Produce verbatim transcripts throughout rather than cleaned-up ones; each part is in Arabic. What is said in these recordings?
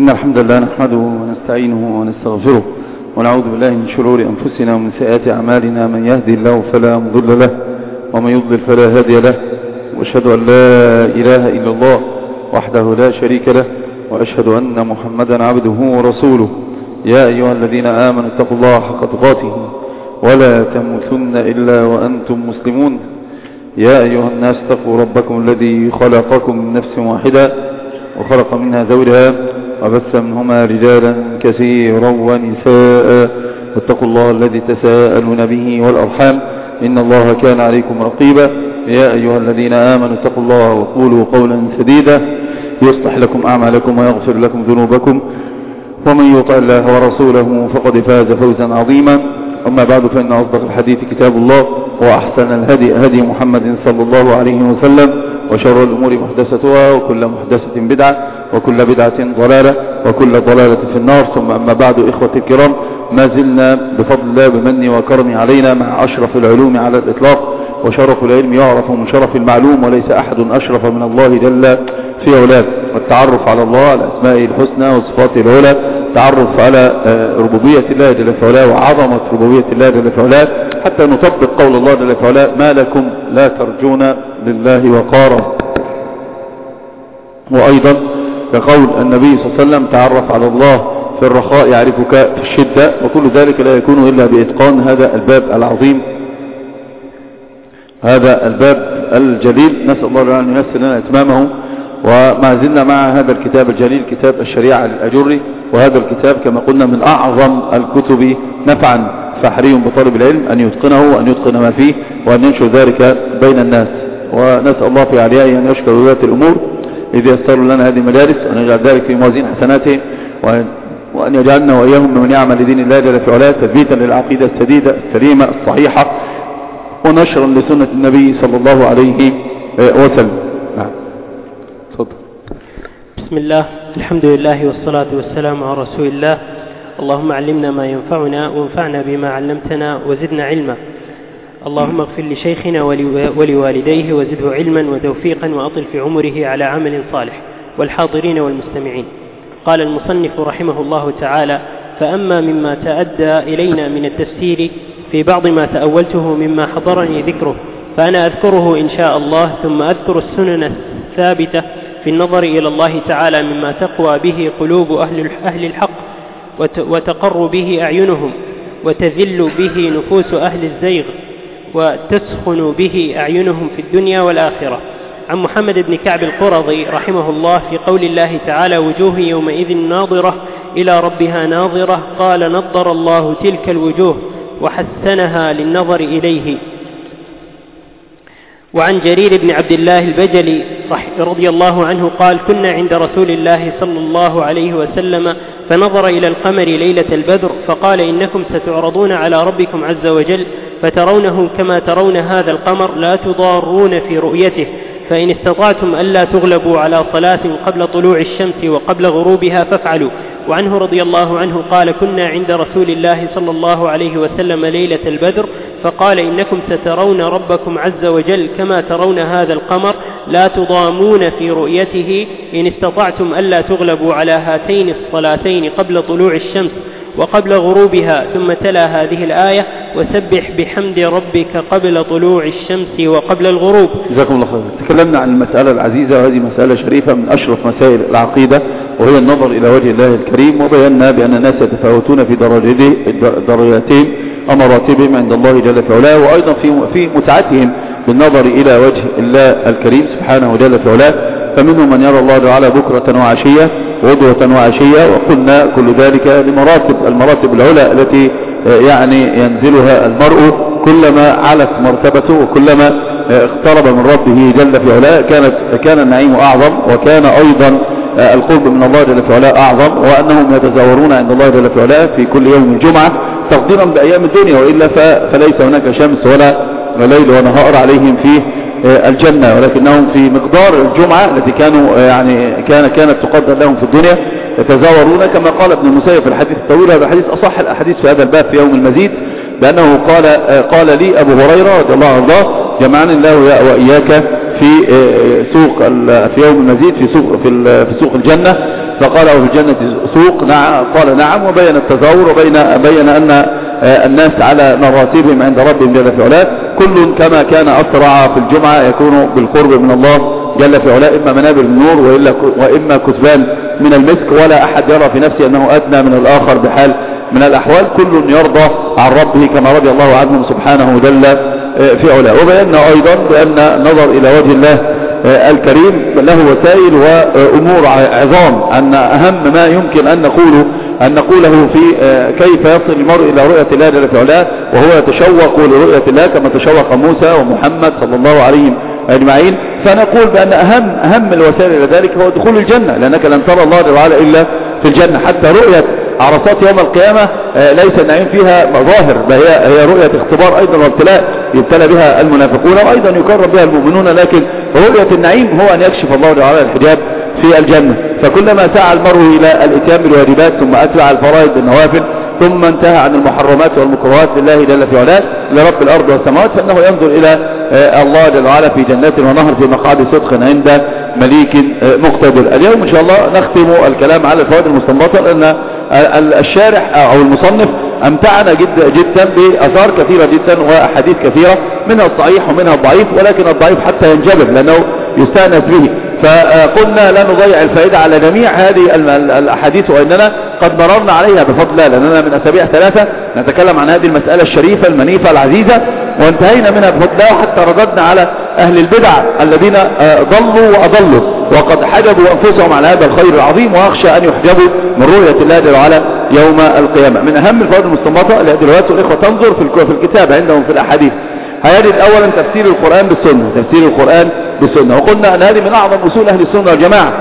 إن الحمد لله نحمده ونستعينه ونستغفره ونعوذ بالله من شرور أنفسنا ومن سيئات أعمالنا. من يهدي الله فلا مضل له ومن يضلل فلا هادي له، وأشهد أن لا إله إلا الله وحده لا شريك له، وأشهد أن محمدا عبده ورسوله. يا أيها الذين آمنوا اتقوا الله حق تقاته ولا تموتن إلا وأنتم مسلمون. يا أيها الناس اتقوا ربكم الذي خلقكم من نفس واحدة وخلق منها زوجها وبث منهما رجالا كثيرا ونساء، واتقوا الله الذي تساءلون به والأرحام إن الله كان عليكم رقيبا. يا أيها الذين آمنوا اتقوا الله وقولوا قولا سديدا يصلح لكم أعمالكم ويغفر لكم ذنوبكم، ومن يطع الله ورسوله فقد فاز فوزا عظيما. أما بعد، فإن أصدق الحديث كتاب الله، وأحسن الهدي هدي محمد صلى الله عليه وسلم، وشر الأمور محدثتها، وكل محدثة بدعة، وكل بدعة ضلالة، وكل ضلالة في النار. ثم أما بعد، إخوة الكرام، ما زلنا بفضل الله بمنه وكرمه علينا مع أشرف العلوم على الإطلاق، وشرف العلم يعرف من شرف المعلوم، وليس أحد أشرف من الله جل في علاه. والتعرف على الله، على أسمائه الحسنى وصفاته العلى، تعرف على ربوبية الله جل في علاه وعظمة ربوبية الله جل في علاه، حتى نطبق قول الله جل في علاه: ما لكم لا ترجون لله وقارا. وأيضا كقول النبي صلى الله عليه وسلم: تعرف على الله في الرخاء يعرفك في الشدة. وكل ذلك لا يكون إلا بإتقان هذا الباب العظيم، هذا الباب الجليل. نسأل الله أن ييسر لنا إتمامه. وما زلنا مع هذا الكتاب الجليل، كتاب الشريعة للأجري، وهذا الكتاب كما قلنا من أعظم الكتب نفعا، فحري بطالب العلم أن يتقنه وأن يتقن ما فيه وأن ينشر ذلك بين الناس. ونسأل الله في عليائه أن يشكر ولاة الأمور إذ يسر لنا هذه المجالس، وأن يجعل ذلك في موازين حسناته، وأن يجعلنا وإياهم من يعمل لدين الله جل في علاه تثبيتا للعقيدة السديدة السليمة الصحيحة، ونشرا لسنة النبي صلى الله عليه وسلم. نعم. تفضل. بسم الله، الحمد لله والصلاة والسلام على رسول الله. اللهم علمنا ما ينفعنا وانفعنا بما علمتنا وزدنا علما. اللهم اغفر لشيخنا ولوالديه وزده علما وتوفيقا وأطل في عمره على عمل صالح، والحاضرين والمستمعين. قال المصنف رحمه الله تعالى: فأما مما تأدى إلينا من التفسير في بعض ما تأولته مما حضرني ذكره فأنا أذكره إن شاء الله، ثم أذكر السنن الثابتة في النظر إلى الله تعالى مما تقوى به قلوب أهل الحق وتقر به أعينهم وتذل به نفوس أهل الزيغ وتسخن به أعينهم في الدنيا والآخرة. عن محمد بن كعب القرظي رحمه الله في قول الله تعالى: وجوه يومئذ ناظرة إلى ربها ناظرة، قال: نضر الله تلك الوجوه وحسنها للنظر إليه. وعن جرير بن عبد الله البجلي رضي الله عنه قال: كنا عند رسول الله صلى الله عليه وسلم فنظر إلى القمر ليلة البدر فقال: إنكم ستعرضون على ربكم عز وجل فترونه كما ترون هذا القمر، لا تضارون في رؤيته، فإن استطعتم ألا تغلبوا على صلاة قبل طلوع الشمس وقبل غروبها فافعلوا. وعنه رضي الله عنه قال: كنا عند رسول الله صلى الله عليه وسلم ليلة البدر فقال: إنكم سترون ربكم عز وجل كما ترون هذا القمر، لا تضامون في رؤيته، إن استطعتم ألا تغلبوا على هاتين الصلاتين قبل طلوع الشمس وقبل غروبها. ثم تلا هذه الآية: وسبح بحمد ربك قبل طلوع الشمس وقبل الغروب. جزاكم الله خير. تكلمنا عن المسألة العزيزة، وهذه مسألة شريفة من أشرف مسائل العقيدة، وهي النظر إلى وجه الله الكريم. وبينا بأن الناس يتفاوتون في درجاتهم ومراتبهم عند الله جل في علاه، وأيضا في في متعتهم بالنظر إلى وجه الله الكريم سبحانه جل في علاه. فمنهم من يرى الله تعالى بكرة وعشية وغدوة وعشية، وقلنا كل ذلك لمراتب المراتب العلى التي يعني ينزلها المرء كلما علت مرتبته وكلما اقترب من ربه جل في علاه كانت كان النعيم أعظم، وكان أيضا القرب من الله جل في علاه أعظم، وأنهم يتزاورون عند الله جل في علاه في كل يوم الجمعة تقديرا بأيام الدنيا، وإلا فليس هناك شمس ولا ليل ونهار عليهم في الجنة، ولكنهم في مقدار الجمعة التي كانوا يعني كان كانت تقدر لهم في الدنيا يتزاورون، كما قال ابن المسيب في الحديث الطويل، هذا الحديث أصح الأحاديث في هذا الباب في يوم المزيد، بأنه قال قال لي أبو هريرة رضي الله عنه: جمعني الله وإياك في سوق في يوم المزيد في سوق في سوق الجنة، فقال في الجنة سوق، نعم قال نعم، وبين التزاور وبين بين أن الناس على مراتبهم عند ربهم جل في علاه، كل كما كان أسرع في الجمعة يكون بالقرب من الله جل في علاه، إما منابر النور وإلا وإما كثبان من المسك، ولا أحد يرى في نفسه أنه أدنى من الآخر بحال من الأحوال، كل يرضى عن ربه كما رضي الله عنه سبحانه جل في علاه. وبينا أيضا بأن النظر إلى وجه الله الكريم له وسائل وأمور عظام، أن أهم ما يمكن أن نقوله أن نقوله في كيف يصل المرء إلى رؤية الله جل في علاه وهو يتشوق لرؤية الله كما تشوق موسى ومحمد صلى الله عليه أجمعين. فنقول بأن أهم أهم الوسائل إلى ذلك هو دخول الجنة، لأنك لن ترى الله جل وعلا إلا في الجنة. حتى رؤية عرصات يوم القيامة ليس النعيم فيها ظاهر، هي هي رؤية اختبار أيضا وابتلاء يبتلى بها المنافقون وأيضا يكرم بها المؤمنون، لكن رؤية النعيم هو أن يكشف الله جل وعلا الحجاب في الجنة. فكلما سعى المرء إلى الاتيان بالواجبات ثم أتبع الفرائض بالنوافل ثم انتهى عن المحرمات والمكروهات لله جل في علاه لرب الأرض والسماوات، فإنه ينظر إلى الله جل وعلا في جنات ونهر في مقعد صدق عند مليك مقتدر. اليوم إن شاء الله نختم الكلام على الفوائد المستنبطة، لأن الشارح أو المصنف أمتعنا جدا جدا بأثار كثيرة جدا وأحاديث كثيرة، منها الصحيح ومنها الضعيف، ولكن الضعيف حتى ينجبر لأنه يستأنس به. فقلنا لا نضيع الفائدة على جميع هذه الأحاديث، وإننا قد مررنا عليها بفضل الله، لأننا من أسابيع ثلاثة نتكلم عن هذه المسألة الشريفة المنيفة العزيزة وانتهينا منها بفضل الله، حتى رددنا على أهل البدع الذين ضلوا وأضلوا وقد حجبوا أنفسهم على هذا الخير العظيم، وأخشى أن يحجبوا من رؤية الله جل وعلا يوم القيامة. من أهم الفوائد المستنبطة التي روايته الإخوة تنظر في الكتاب عندهم في الأحاديث، هيجد أولا تفسير القرآن بالسنة، تفسير القرآن بالسنة. وقلنا أن هذه من أعظم أصول أهل السنة والجماعة،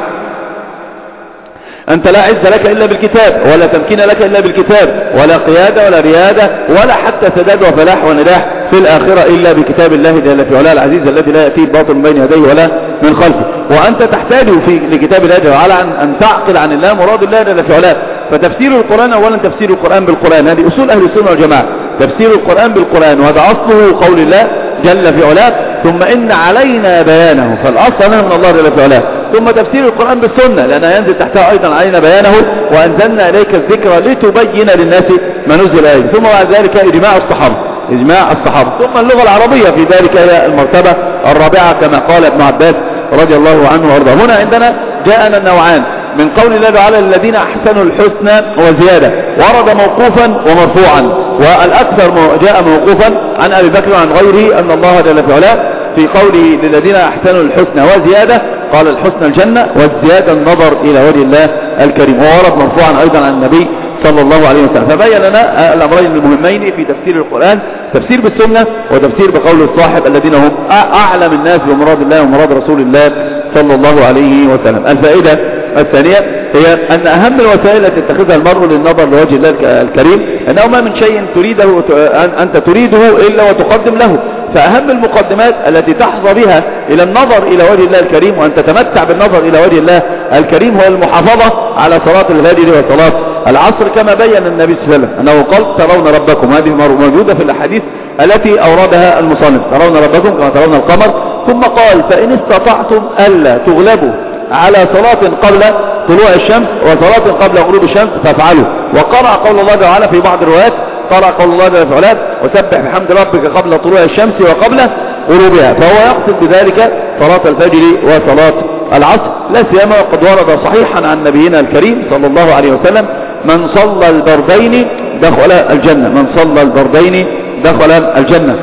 أنت لا عز لك إلا بالكتاب، ولا تمكين لك إلا بالكتاب، ولا قيادة ولا ريادة ولا حتى سداد وفلاح ونجاح في الآخرة إلا بكتاب الله جل في علاه العزيز الذي لا يأتيه الباطل من بين يديه ولا من خلفه. وأنت تحتاج في لكتاب الله جل وعلا أن تعقل عن الله مراد الله جل في علاه. فتفسير القرآن أولا تفسير القرآن بالقرآن، هذه أصول أهل السنة والجماعة، تفسير القرآن بالقرآن، وهذا أصله قول الله جل في علاه، ثم إن علينا بيانه، فالأصل من الله جل في علاه، ثم تفسير القرآن بالسنة لأنها ينزل تحتها أيضا علينا بيانه، وأنزلنا إليك الذكر لتبين للناس ما نزل إليه، ثم بعد ذلك إجماع الصحابة إجماع الصحابة ثم اللغة العربية في ذلك هي المرتبة الرابعة كما قال ابن عباس رضي الله عنه وارضاه. هنا عندنا جاءنا النوعان من قول الله تعالى الذين أحسنوا الحسنى وزيادة، ورد موقوفا ومرفوعا، والأكثر جاء موقوفا عن أبي بكر وعن غيره أن الله جل في علاه في قوله للذين أحسنوا الحسنى وزيادة قال الحسنى الجنة والزيادة النظر إلى وجه الله الكريم، وورد مرفوعا أيضا عن النبي صلى الله عليه وسلم. فبين لنا الأمرين المهمين في تفسير القرآن، تفسير بالسنة وتفسير بقول الصاحب الذين هم أعلم الناس بمراد الله ومراد رسول الله صلى الله عليه وسلم. الفائدة الثانية هي أن أهم الوسائل التي تتخذها المرء للنظر لوجه الله الكريم أنه ما من شيء تريده أنت تريده إلا وتقدم له، فأهم المقدمات التي تحظى بها إلى النظر إلى وجه الله الكريم وأن تتمتع بالنظر إلى وجه الله الكريم هو المحافظة على صلاة الفجر وصلاة العصر، كما بين النبي صلى الله عليه وسلم أنه قال ترون ربكم، هذه موجودة في الأحاديث التي أوردها المصنف، ترون ربكم كما ترون القمر، ثم قال فإن استطعتم ألا تغلبوا على صلاة قبل طلوع الشمس وصلاة قبل غروب الشمس فافعلوا. وقرأ قول الله تعالى في بعض الروايات قرأ قول الله جل في علاه وسبح بحمد ربك قبل طلوع الشمس وقبل غروبها، فهو يقصد بذلك صلاة الفجر وصلاة العصر، لا سيما وقد ورد صحيحا عن نبينا الكريم صلى الله عليه وسلم من صلى البردين دخل الجنة، من صلى البردين دخل الجنة.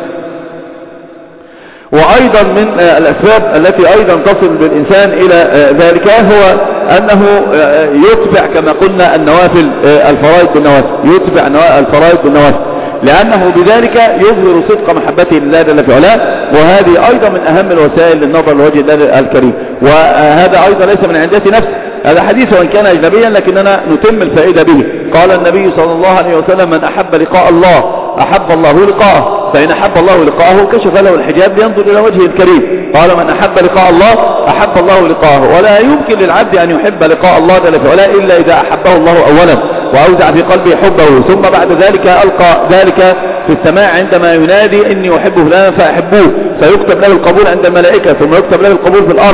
وأيضا من الأسباب التي أيضا تصل بالإنسان إلى ذلك هو أنه يتبع كما قلنا النوافل الفرائض بالنوافل، يتبع الفرائض بالنوافل، لأنه بذلك يظهر صدق محبته لله جل في علاه، وهذه أيضا من أهم الوسائل للنظر لوجه الله الكريم. وهذا أيضا ليس من عندة نفس، هذا حديث وإن كان أجنبيا لكننا نتم الفائدة به. قال النبي صلى الله عليه وسلم من أحب لقاء الله أحب الله لقاءه، فإن أحب الله لقاءه كشف له الحجاب لينظر إلى وجهه الكريم. قال من أحب لقاء الله أحب الله لقاءه، ولا يمكن للعبد أن يحب لقاء الله جل في علاه إلا إذا أحبه الله أولا وأوزع في قلبه حبه، ثم بعد ذلك ألقى ذلك في السماء عندما ينادي إني أحب فلانا فأحبوه، فيكتب له القبول عند الملائكة، ثم يكتب له القبول في الأرض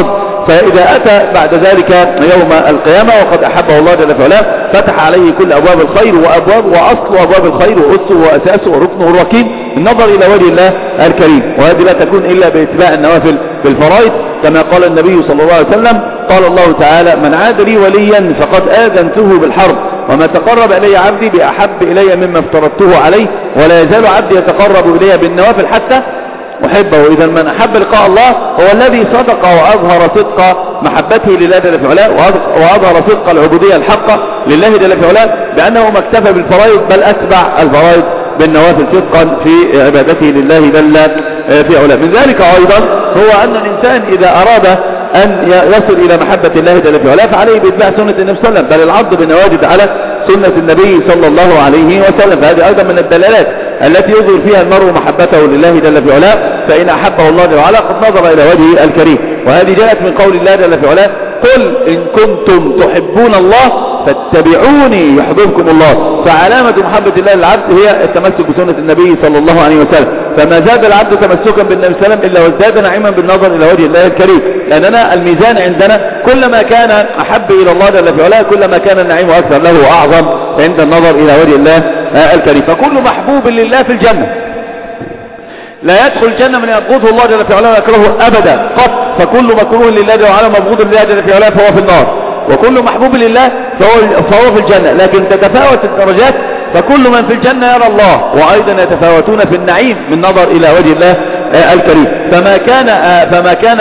فإذا أتى بعد ذلك يوم القيامة وقد أحبه الله جل في علاه فتح عليه كل أبواب الخير، وأبواب وأصل أبواب الخير وأسه وأساسه وركنه الركين النظر إلى وجه الله الكريم. وهذه لا تكون إلا باتباع النوافل بالفرائض، كما قال النبي صلى الله عليه وسلم قال الله تعالى: من عاد لي وليا فقد آذنته بالحرب، وما تقرب إلي عبدي بأحب إلي مما افترضته عليه، ولا يزال عبدي يتقرب إلي بالنوافل حتى أحبه. إذا من أحب لقاء الله هو الذي صدق وأظهر صدق محبته لله جل في علاه، وأظهر صدق العبودية الحقة لله جل في علاه، بأنه ما اكتفى بالفرائض بل أتبع الفرائض بالنوافل صدقا في عبادته لله جل في علاه. من ذلك أيضا هو أن الإنسان إذا أراد أن يصل إلى محبة الله جل في علاه فعليه بإتباع سنة النبي صلى الله عليه وسلم، بل العض بالنواجذ على سنة النبي صلى الله عليه وسلم. فهذه أيضا من الدلالات التي يظهر فيها المرء محبته لله جل في علاه، فإن أحبه الله جل وعلا قد نظر إلى وجهه الكريم. وهذه جاءت من قول الله جل في علاه: قل إن كنتم تحبون الله فاتبعوني يحببكم الله. فعلامة محبة الله للعبد هي التمسك بسنة النبي صلى الله عليه وسلم، فما زاد العبد تمسكا بالنبي صلى الله عليه وسلم إلا وازداد نعيما بالنظر إلى وجه الله الكريم. لأننا الميزان عندنا كلما كان أحب إلى الله جل في علاه كلما كان النعيم أكثر له وأعظم عند النظر إلى وجه الله الكريم. فكل محبوب لله في الجنة لا يدخل الجنة من يبغضه الله جل في علاه ويكرهه أبدا قط، فكل مكروه لله جل وعلا مبغوض لله جل في علاه فهو في النار، وكل محبوب لله فهو, فهو في الجنة. لكن تتفاوت الدرجات، فكل من في الجنة يرى الله، وأيضا يتفاوتون في النعيم من نظر إلى وجه الله الكريم. فما كان فما كان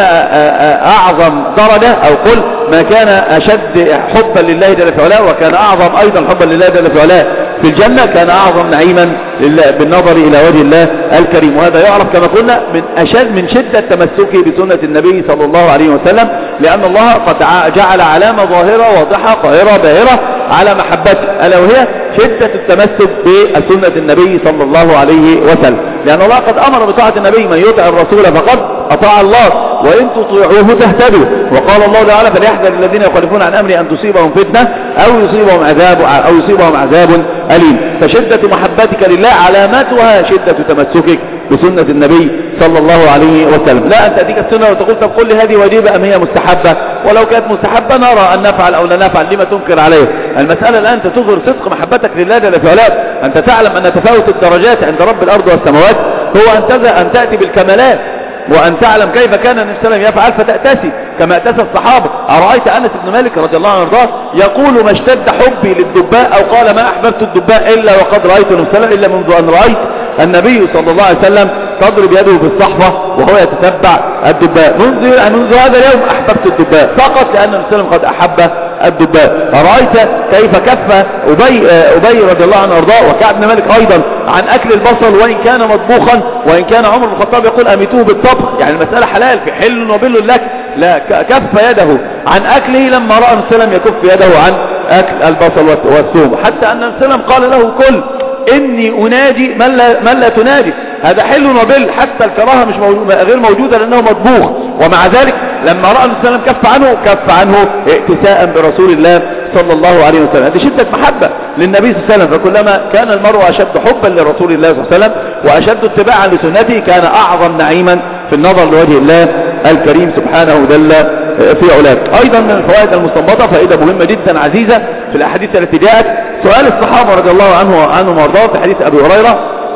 أعظم درجة، أو قل ما كان أشد حبا لله جل في علاه وكان أعظم أيضا حبا لله جل في علاه في الجنة، كان أعظم نعيما بالنظر إلى وجه الله الكريم. وهذا يعرف كما قلنا من أشد من شدة تمسكه بسنة النبي صلى الله عليه وسلم، لأن الله قد جعل علامة ظاهرة واضحة قاهرة باهرة على محبته، ألا وهي شدة التمسك بسنة النبي صلى الله عليه وسلم. لأن الله قد أمر بطاعة النبي: من يطع الرسول فقد أطاع الله وإن تطيعوه تهتدوا. وقال الله تعالى: فليحذر الذين يخالفون عن أمره أن تصيبهم فتنة أو يصيبهم عذاب أو يصيبهم عذاب أليم. فشدة محبتك لله علاماتها شدة تمسكك بسنة النبي صلى الله عليه وسلم. لا أن تأتيك السنة وتقول: طب قل لي هذه واجبة أم هي مستحبة؟ ولو كانت مستحبة نرى أن نفعل أو لا نفعل، لما تنكر عليه؟ المسألة الآن أنت تظهر صدق محبتك لله جل في علاه. أنت تعلم أن تفاوت الدرجات عند رب الأرض والسماوات هو أن تأتي بالكمالات، وأن تعلم كيف كان النبي صلى الله عليه وسلم يفعل فتأتسي كما أتسى الصحابة. أرأيت أنس بن مالك رضي الله عنه وارضاه يقول: ما اشتد حبي للدباء، أو قال: ما أحببت الدباء إلا وقد رأيت النبي صلى الله عليه وسلم، إلا منذ أن رأيت النبي صلى الله عليه وسلم تضرب يده في الصحفة وهو يتتبع الدباء. منذ, منذ هذا اليوم أحببت الدباء فقط لأن النبي صلى الله عليه وسلم قد أحب الدباء. أرأيت كيف كف أبي, أبي رضي الله عنه وارضاه وكعب بن مالك أيضا عن أكل البصل وإن كان مطبوخا، وإن كان عمر بن الخطاب يقول: أميتوه بالطبخ، يعني المسألة حلال في حل وبل لك. لا، كف يده عن أكله لما رأى النبي صلى الله عليه وسلم يكف يده عن أكل البصل والثوم، حتى أن النبي صلى الله عليه وسلم قال له: كل إني أناجي من لا, من لا تناجي. هذا حل وبل، حتى الكراهة مش موجود غير موجودة لأنه مطبوخ، ومع ذلك لما رأى النبي صلى الله عليه وسلم كف عنه كف عنه ائتساء برسول الله صلى الله عليه وسلم. هذه شدة محبة للنبي صلى الله عليه وسلم. فكلما كان المرء أشد حبا لرسول الله صلى الله عليه وسلم وأشد اتباعا لسنته كان أعظم نعيما في النظر لوجه الله الكريم سبحانه جل في علاه. أيضا من الفوائد المستنبطة فائدة مهمة جدا عزيزة في الأحاديث التي جاءت، سؤال الصحابة رضي الله عنه عنهم وارضاهم في حديث أبي هريرة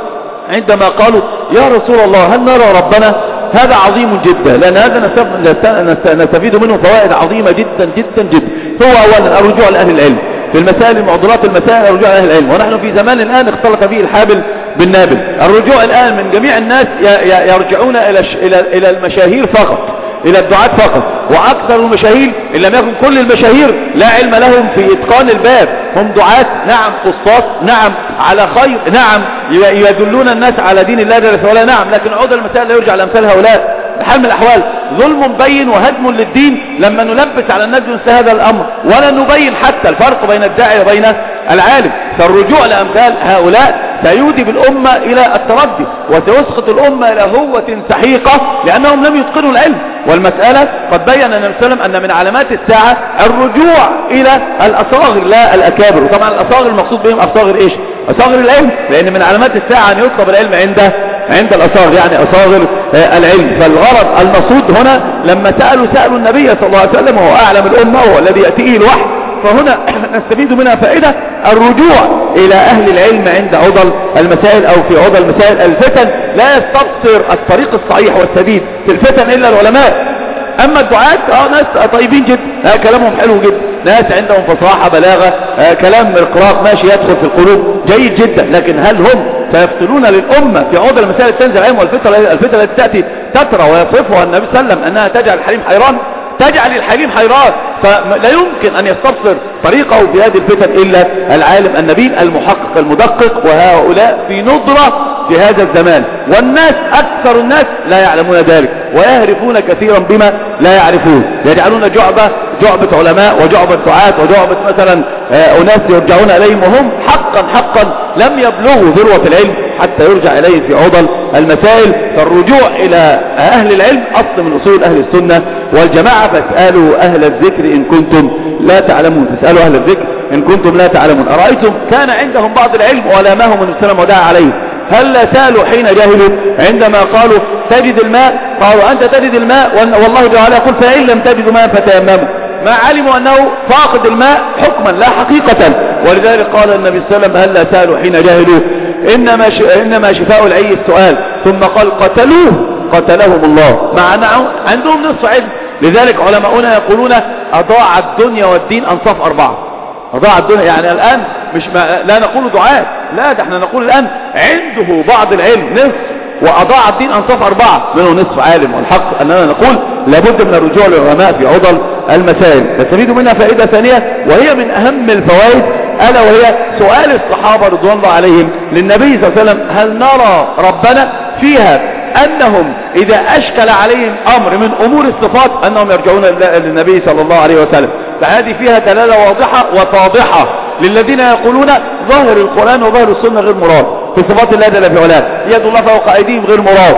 عندما قالوا: يا رسول الله هل نرى ربنا؟ هذا عظيم جدا، لأن هذا نستفيد منه فوائد عظيمة جدا جدا جدا. هو أولا الرجوع لأهل العلم في المسائل المعضلات المسائل، الرجوع لأهل العلم، ونحن في زمان الآن اختلط فيه الحابل بالنابل. الرجوع الآن من جميع الناس يرجعون إلى المشاهير فقط، إلى الدعاة فقط، وأكثر المشاهير إن لم يكن كل المشاهير لا علم لهم في إتقان الباب. هم دعاة نعم، قصاص نعم، على خير نعم، يدلون الناس على دين الله جل وعلا نعم، لكن عود المسائل لا يرجع لأمثال هؤلاء. بحال من الأحوال ظلم بين وهدم للدين لما نلبس على الناس مثل هذا الأمر، ولا نبين حتى الفرق بين الداعي وبين العالم. فالرجوع لأمثال هؤلاء سيودي بالأمة إلى التردي، وسيسقط الأمة إلى هوة سحيقة لأنهم لم يتقنوا العلم. والمسألة قد بين النبي صلى الله عليه وسلم أن من علامات الساعة الرجوع إلى الأصاغر لا الأكابر. وطبعا الأصاغر المقصود بهم أصاغر إيش؟ أصاغر العلم، لأن من علامات الساعة أن يطلب العلم عند عند الأصاغر، يعني أصاغر العلم. فالغرض المقصود هنا لما سألوا سألوا النبي صلى الله عليه وسلم وهو أعلم الأمة وهو الذي يأتيه الوحي، فهنا نستفيد منها فائدة الرجوع إلى أهل العلم عند عضل المسائل أو في عضل مسائل الفتن. لا يستبصر الطريق الصحيح والسديد في الفتن إلا العلماء. أما الدعاة اه ناس طيبين جدا، آه كلامهم حلو جدا، ناس عندهم فصاحة بلاغة، آه كلام إقراء ماشي يدخل في القلوب جيد جدا، لكن هل هم سيفصلون للأمة في عضل المسائل تنزل علم؟ والفتن الفتن التي تأتي تترى ويصفها النبي صلى الله عليه وسلم أنها تجعل الحليم حيران، تجعل الحليم حيران، فلا يمكن أن يستبصر طريقه في هذه الفتن إلا العالم النبيل المحقق المدقق، وهؤلاء في ندرة في هذا الزمان، والناس أكثر الناس لا يعلمون ذلك ويهرفون كثيرا بما لا يعرفون، يجعلون جعبة جعبة علماء وجعبة دعاة وجعبة مثلا أناس يرجعون إليهم وهم حقا حقا لم يبلغوا ذروة العلم حتى يرجع إليه في عضل المسائل. فالرجوع إلى أهل العلم أصل من أصول أهل السنة والجماعة. فاسألوا أهل الذكر إن كنتم لا تعلمون، فاسألوا أهل الذكر إن كنتم لا تعلمون. أرأيتم كان عندهم بعض العلم ولامهم النبي صلى الله عليه وسلم ودعا عليه، هل لا سالوا حين جاهلوا عندما قالوا تجد الماء؟ قالوا أنت تجد الماء والله تعالى يقول فإن لم تجدوا ماء فتيمموا، ما علموا أنه فاقد الماء حكما لا حقيقة. ولذلك قال النبي صلى الله عليه وسلم هل لا سالوا حين جاهلوا إنما, ش... إنما شفاء العي السؤال، ثم قال قتلوه قتلهم الله، مع عندهم نصف علم. لذلك علماؤنا يقولون أضاع الدنيا والدين أنصاف أربعة. أضاع الدنيا يعني الآن مش ما لا نقول دعاء، لا ده احنا نقول الآن عنده بعض العلم نصف، وأضاع الدين أنصاف أربعة منه نصف عالم. والحق أننا نقول لابد من الرجوع للعلماء في عضل المسائل. نستفيد منها فائدة ثانية وهي من أهم الفوائد، ألا وهي سؤال الصحابة رضوان الله عليهم للنبي صلى الله عليه وسلم هل نرى ربنا؟ فيها أنهم إذا أشكل عليهم أمر من أمور الصفات أنهم يرجعون للنبي صلى الله عليه وسلم. فهذه فيها دلالة واضحة وطاضحة للذين يقولون ظاهر القرآن وظاهر السنة غير مراد في صفات الله جل في علاه، يد الله فوق أيديهم غير مراد،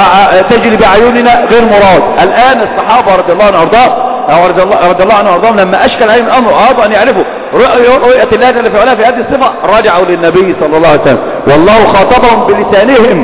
وتجري بأعيننا غير مراد. الآن الصحابة رضي الله عنهم وارضاهم رضي الله عنهم وارضاهم لما أشكل عليهم الأمر أرادوا أن يعرفوا رؤية الله جل في علاه في هذه الصفة رجعوا للنبي صلى الله عليه وسلم، والله خاطبهم بلسانهم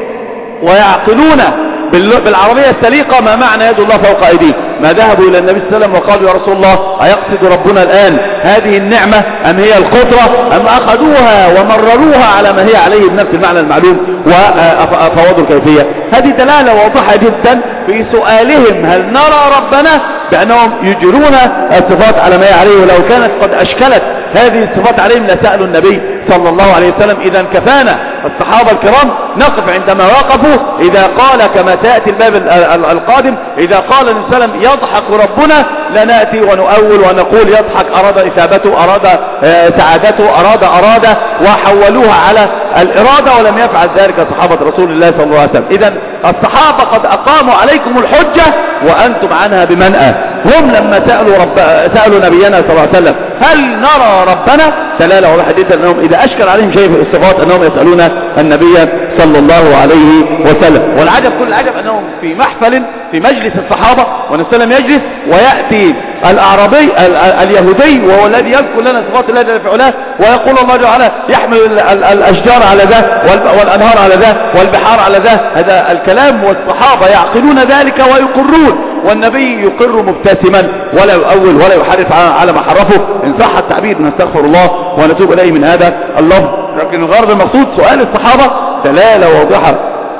ويعقلون بالعربية السليقة ما معنى يد الله فوق أيديه. ما ذهبوا إلى النبي صلى الله عليه وسلم وقالوا يا رسول الله أيقصد ربنا الآن هذه النعمة أم هي القدرة، أم أخذوها ومرروها على ما هي عليه بنفس المعنى المعلوم وفوضوا الكيفية. هذه دلالة واضحة جدا في سؤالهم هل نرى ربنا، بأنهم يجرون الصفات على ما هي عليه، ولو كانت قد أشكلت هذه الصفات عليهم لسألوا النبي صلى الله عليه وسلم. إذا كفانا الصحابة الكرام نقف عندما وقفوا إذا قال كما سيأتي الباب القادم، إذا قال النبي صلى الله عليه وسلم يضحك ربنا لنأتي ونؤول ونقول يضحك أراد إثابته، أراد سعادته، أراد أراد وحولوها على الإرادة، ولم يفعل ذلك صحابة رسول الله صلى الله عليه وسلم. إذا الصحابة قد أقاموا عليكم الحجة وأنتم عنها بمنأى. هم لما سألوا, رب... سألوا نبينا صلى الله عليه وسلم هل نرى ربنا، دلالة واضحة جدا أنهم إذا أشكل عليهم شيء في الصفات أنهم يسألون النبي صلى الله عليه وسلم. والعجب كل العجب أنهم في محفل في مجلس الصحابة ونسلم يجلس ويأتي الأعرابي ال... ال... اليهودي وهو الذي يذكر لنا صفات الله جل في علاه ويقول الله تعالى يحمل ال... ال... الأشجار على ذا وال... والأنهار على ذا والبحار على ذا. هذا الكلام والصحابة يعقلون ذلك ويقرون، والنبي يقر مبتسما ولا يؤول ولا يحرف على ما حرفه إن صح التعبير. نستغفر الله ونتوب إليه من هذا اللفظ. لكن الغرض المقصود سؤال الصحابة دلالة واضحة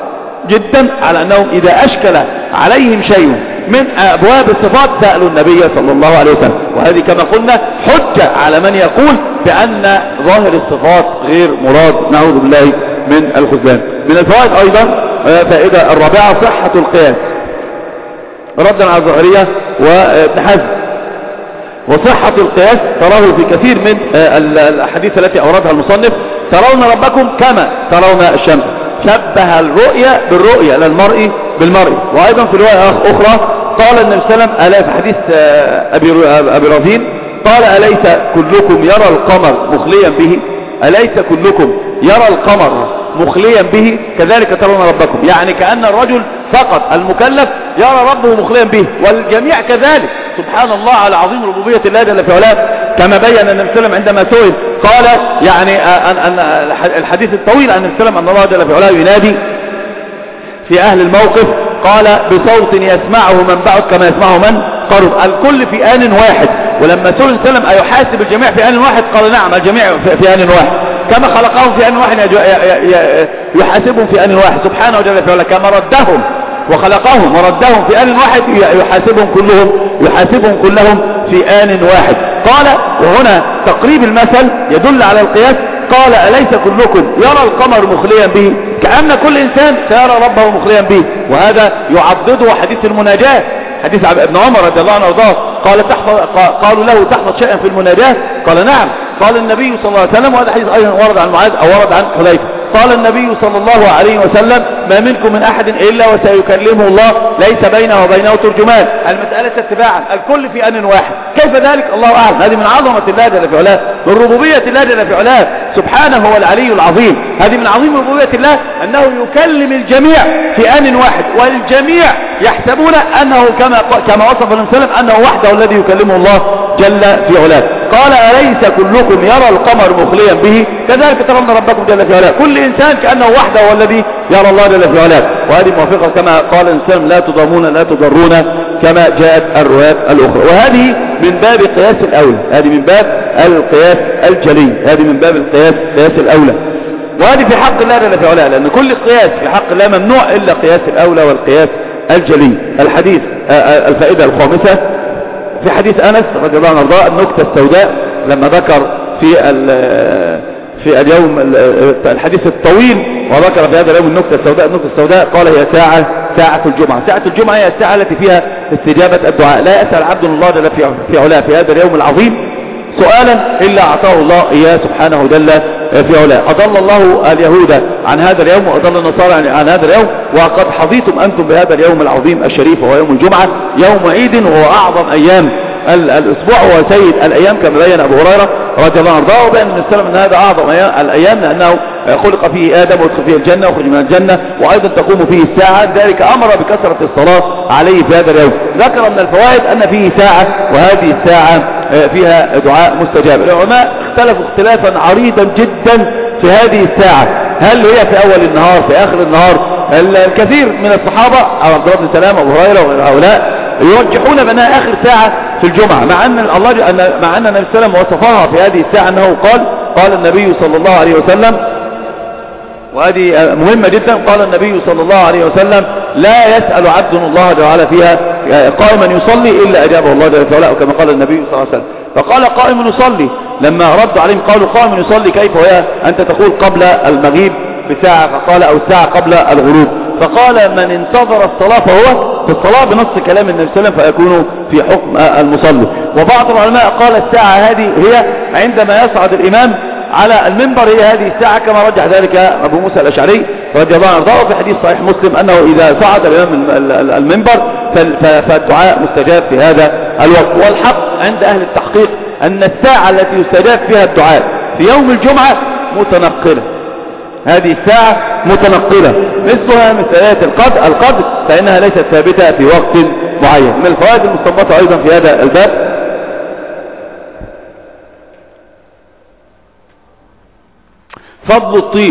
جدا على أنهم إذا أشكل عليهم شيء من أبواب الصفات سألوا النبي صلى الله عليه وسلم. وهذه كما قلنا حجة على من يقول بأن ظاهر الصفات غير مراد، نعوذ بالله من الخذلان. من الفوائد أيضا فائدة الرابعة صحة القياس ردا على الظاهرية وابن حزم. وصحة القياس تراه في كثير من الأحاديث التي أوردها المصنف، ترون ربكم كما ترون الشمس، شبه الرؤية بالرؤية للمرء بالمرء. وأيضا في رواية أخرى قال النبي صلى الله عليه وسلم ألا في حديث أبي رزين قال أليس كلكم يرى القمر مخليا به؟ أليس كلكم يرى القمر مخليا به كذلك ترون ربكم. يعني كأن الرجل فقط المكلف يرى ربه مخليا به، والجميع كذلك. سبحان الله على عظيم ربوبية الله جل في علاه، كما بين النبي صلى الله عليه وسلم عندما سئل قال يعني أن الحديث الطويل عن النبي صلى الله عليه وسلم أن الله جل في علاه ينادي في أهل الموقف قال بصوت يسمعه من بعد كما يسمعه من قرب، الكل في آن واحد. ولما سئل النبي صلى الله عليه وسلم أيحاسب الجميع في آن واحد قال نعم الجميع في آن واحد، كما خلقهم في آن واحد يحاسبهم في آن واحد سبحانه وجل في علاه، كما ردهم وخلقهم وردهم في آن واحد يحاسبهم كلهم يحاسبهم كلهم في آن واحد. قال وهنا تقريب المثل يدل على القياس، قال أليس كلكم يرى القمر مخليا به، كأن كل إنسان سيرى ربه مخليا به. وهذا يعضده حديث المناجاة، حديث ابن عمر رضي الله عنه وارضاه قال تحفظ، قالوا له تحفظ شيئا في المناجاة؟ قال نعم. قال النبي صلى الله عليه وسلم، وهذا حديث أيضا ورد عن معاذ أو ورد عن حذيفة، قال النبي صلى الله عليه وسلم ما منكم من أحد إلا وسيكلمه الله ليس بينه وبينه ترجمان. المسألة اتباعا، الكل في آن واحد. كيف ذلك؟ الله أعلم. هذه من عظمة الله جل في علاه، من ربوبية الله جل في علاه سبحانه هو العلي العظيم. هذه من عظيم ربوبية الله أنه يكلم الجميع في آن واحد، والجميع يحسبون أنه كما كما وصف النبي صلى الله عليه وسلم أنه وحده الذي يكلمه الله جل في علاه. قال أليس كلكم يرى القمر مخليا به كذلك ترون ربكم جل في علاه. كل إنسان كأنه وحده هو الذي يرى الله جل في علاه. وهذه موافقة كما قال الإنسان لا تضامون لا تضرون كما جاءت الروايات الأخرى. وهذه من باب قياس الأولى، هذه من باب القياس الجلي، هذه من باب القياس قياس الأولى. وهذه في حق الله جل في علاه، لأن كل قياس في حق الله ممنوع إلا قياس الأولى والقياس الجلي. الحديث الفائدة الخامسة في حديث أنس رضي الله عنه وارضاه النكتة السوداء، لما ذكر في في اليوم الحديث الطويل وذكر في هذا اليوم النكتة السوداء. النكتة السوداء قال هي ساعة ساعة الجمعة. ساعة الجمعة هي الساعة التي فيها استجابة الدعاء، لا يسأل عبد الله جل في علاه في هذا اليوم العظيم سؤالا إلا أعطاه الله إياه سبحانه جل في علاه. أضل الله اليهود عن هذا اليوم وأضل النصارى عن هذا اليوم، وقد حظيتم أنتم بهذا اليوم العظيم الشريف وهو يوم الجمعة، يوم عيد وهو أعظم أيام الأسبوع وهو سيد الأيام كما بين أبو هريرة رضي الله عنه وارضاه، وبين النبي صلى الله عليه وسلم أن هذا أعظم الأيام لأنه خلق فيه آدم وادخل فيه الجنة وخرج من الجنة، وأيضا تقوم فيه الساعة، ذلك أمر بكثرة الصلاة عليه في هذا اليوم. ذكر من الفوائد أن فيه ساعة، وهذه الساعة فيها دعاء مستجاب. العلماء اختلفوا اختلافا عريضا جدا في هذه الساعة، هل هي في أول النهار في آخر النهار؟ الكثير من الصحابة عبد الله بن سلام وابو هريرة وغير هؤلاء يرجحون بأنها آخر ساعة في الجمعة، مع أن الله مع أن النبي صلى الله عليه وسلم وصفها في هذه الساعة أنه قال قال النبي صلى الله عليه وسلم، وهذه مهمة جدا، قال النبي صلى الله عليه وسلم لا يسأل عبد الله جل وعلا فيها قائما يصلي إلا أجابه الله جل وعلا، كما قال النبي صلى الله عليه وسلم. فقال قائم يصلي، لما ردوا عليهم قالوا قائم يصلي كيف وهي أنت تقول قبل المغيب بساعة؟ فقال أو الساعة قبل الغروب. فقال من انتظر الصلاة فهو في الصلاة بنص كلام النبي صلى الله عليه وسلم فيكون في حكم المصلي. وبعض العلماء قال الساعة هذه هي عندما يصعد الإمام على المنبر، هي هذه الساعة كما رجح ذلك أبو موسى الأشعري رضي الله عنه وارضاه في حديث صحيح مسلم أنه إذا صعد الإمام المنبر فالدعاء مستجاب في هذا الوقت. والحق عند أهل التحقيق أن الساعة التي يستجاب فيها الدعاء في يوم الجمعة متنقلة، هذه الساعة متنقلة مثلها مثل آية القدر القدر فإنها ليست ثابتة في وقت معين. من الفوائد المستنبطة أيضا في هذا الباب فضل الطيب،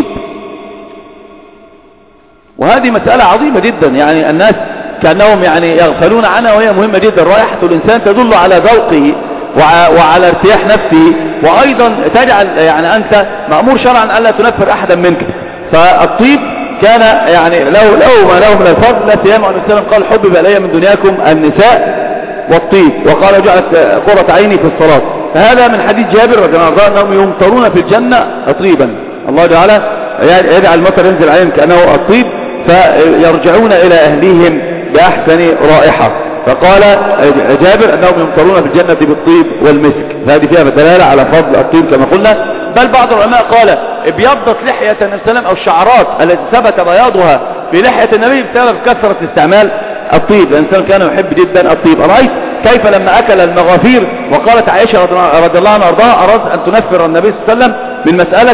وهذه مسألة عظيمة جدا، يعني الناس كأنهم يعني يغفلون عنها وهي مهمة جدا. رائحة الإنسان تدل على ذوقه وعلى ارتياح نفسه، وأيضا تجعل يعني أنت مأمور شرعا ألا تنفر أحدا منك. فالطيب كان يعني له له ما له من الفضل، لا سيما عليه السلام قال حبب إلي من دنياكم النساء والطيب، وقال جعلت قرة عيني في الصلاة. فهذا من حديث جابر رضي الله عنه أنهم يمطرون في الجنة طيبا، الله تعالى يجعل المطر ينزل عليهم كأنه الطيب، فيرجعون إلى أهليهم بأحسن رائحة. فقال جابر أنهم يمطرون في الجنة بالطيب والمسك، فهذه فيها دلالة على فضل الطيب كما قلنا. بل بعض العلماء قال ابيضت لحية النبي صلى الله عليه وسلم أو الشعرات التي ثبت بياضها في لحية النبي بسبب كثرة استعمال الطيب، الإنسان كان يحب جدا الطيب. رأيت كيف لما أكل المغافير وقالت عائشة رضي الله عنها وارضاها أراد أن تنفر النبي صلى الله عليه وسلم من مسألة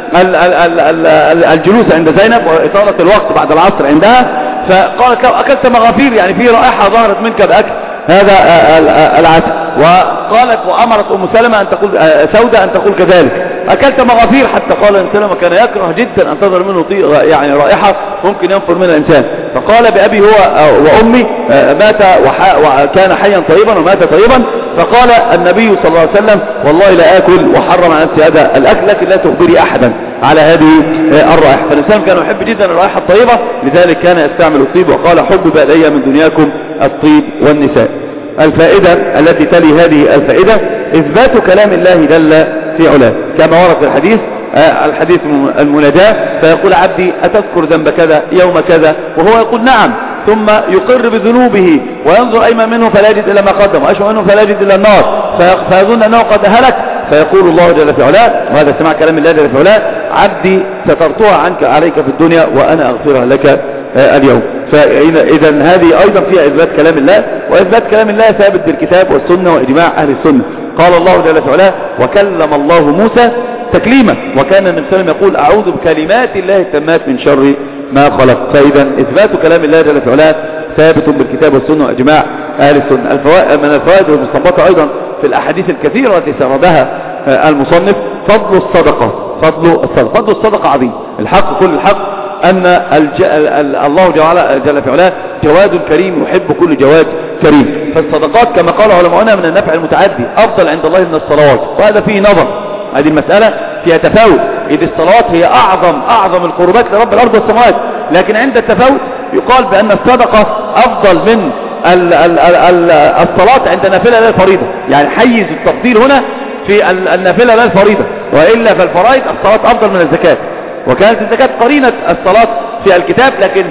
الجلوس عند زينب وإطالة الوقت بعد العصر عندها، فقالت له أكلت مغافير، يعني في رائحة ظهرت منك بأكل هذا العسل. وقالت وأمرت أم سلمة أن تقول سودة أن تقول كذلك أكلت مغافير، حتى قال أم سلمة كان يكره جدا أن تظهر منه يعني رائحة ممكن ينفر منها الإنسان. فقال بأبي هو وأمي مات وكان حيا طيبا ومات طيبا. فقال النبي صلى الله عليه وسلم والله لا آكل وحرم عن نفسي هذا الأكل، لكن لا تخبري أحدا على هذه الرائحة. فالإنسان كان يحب جدا الرائحة الطيبة، لذلك كان يستعمل الطيب، وقال حبب إلي من دنياكم الطيب والنساء. الفائدة التي تلي هذه الفائدة إثبات كلام الله جل في علاه، كما ورد في الحديث الحديث المناداة، فيقول عبدي أتذكر ذنب كذا يوم كذا، وهو يقول نعم، ثم يقر بذنوبه وينظر أيمن منه فلا يجد إلا ما قدم وأشمل منه فلا يجد إلا النار، فيظن أنه قد هلك، فيقول الله جل في علاه، وهذا سمع كلام الله جل في علاه، عبدي سترتها عنك عليك في الدنيا وأنا أغفرها لك اليوم. فإذا هذه أيضا فيها إثبات كلام الله، وإثبات كلام الله ثابت بالكتاب والسنة وإجماع أهل السنة. قال الله جل في علاه وكلم الله موسى تكليما، وكان النبي صلى الله عليه وسلم يقول أعوذ بكلمات الله التامات من شر ما خلق. فإذا إثبات كلام الله جل في علاه ثابت بالكتاب والسنة وإجماع أهل السنة. الفوائد من الفوائد المستنبطة أيضا في الأحاديث الكثيرة التي سردها المصنف فضل الصدقة. فضل الصدقة فضل الصدقة عظيم. الحق كل الحق أن الج... الله جل في علاه جواد كريم يحب كل جواد كريم. فالصدقات كما قال علماؤنا من النفع المتعدي أفضل عند الله من الصلوات، وهذا فيه نظر. هذه المسألة فيها تفاوت، إذ الصلوات هي أعظم أعظم القربات لرب الأرض والسماوات، لكن عند التفاوت يقال بأن الصدقة أفضل من ال... ال... ال... الصلاة عند نافلة لا الفريضة. يعني حيز التفضيل هنا في النافلة لا الفريضة، وإلا فالفرائض الصلاة أفضل من الزكاة، وكانت الزكاة قرينة الصلاة في الكتاب، لكن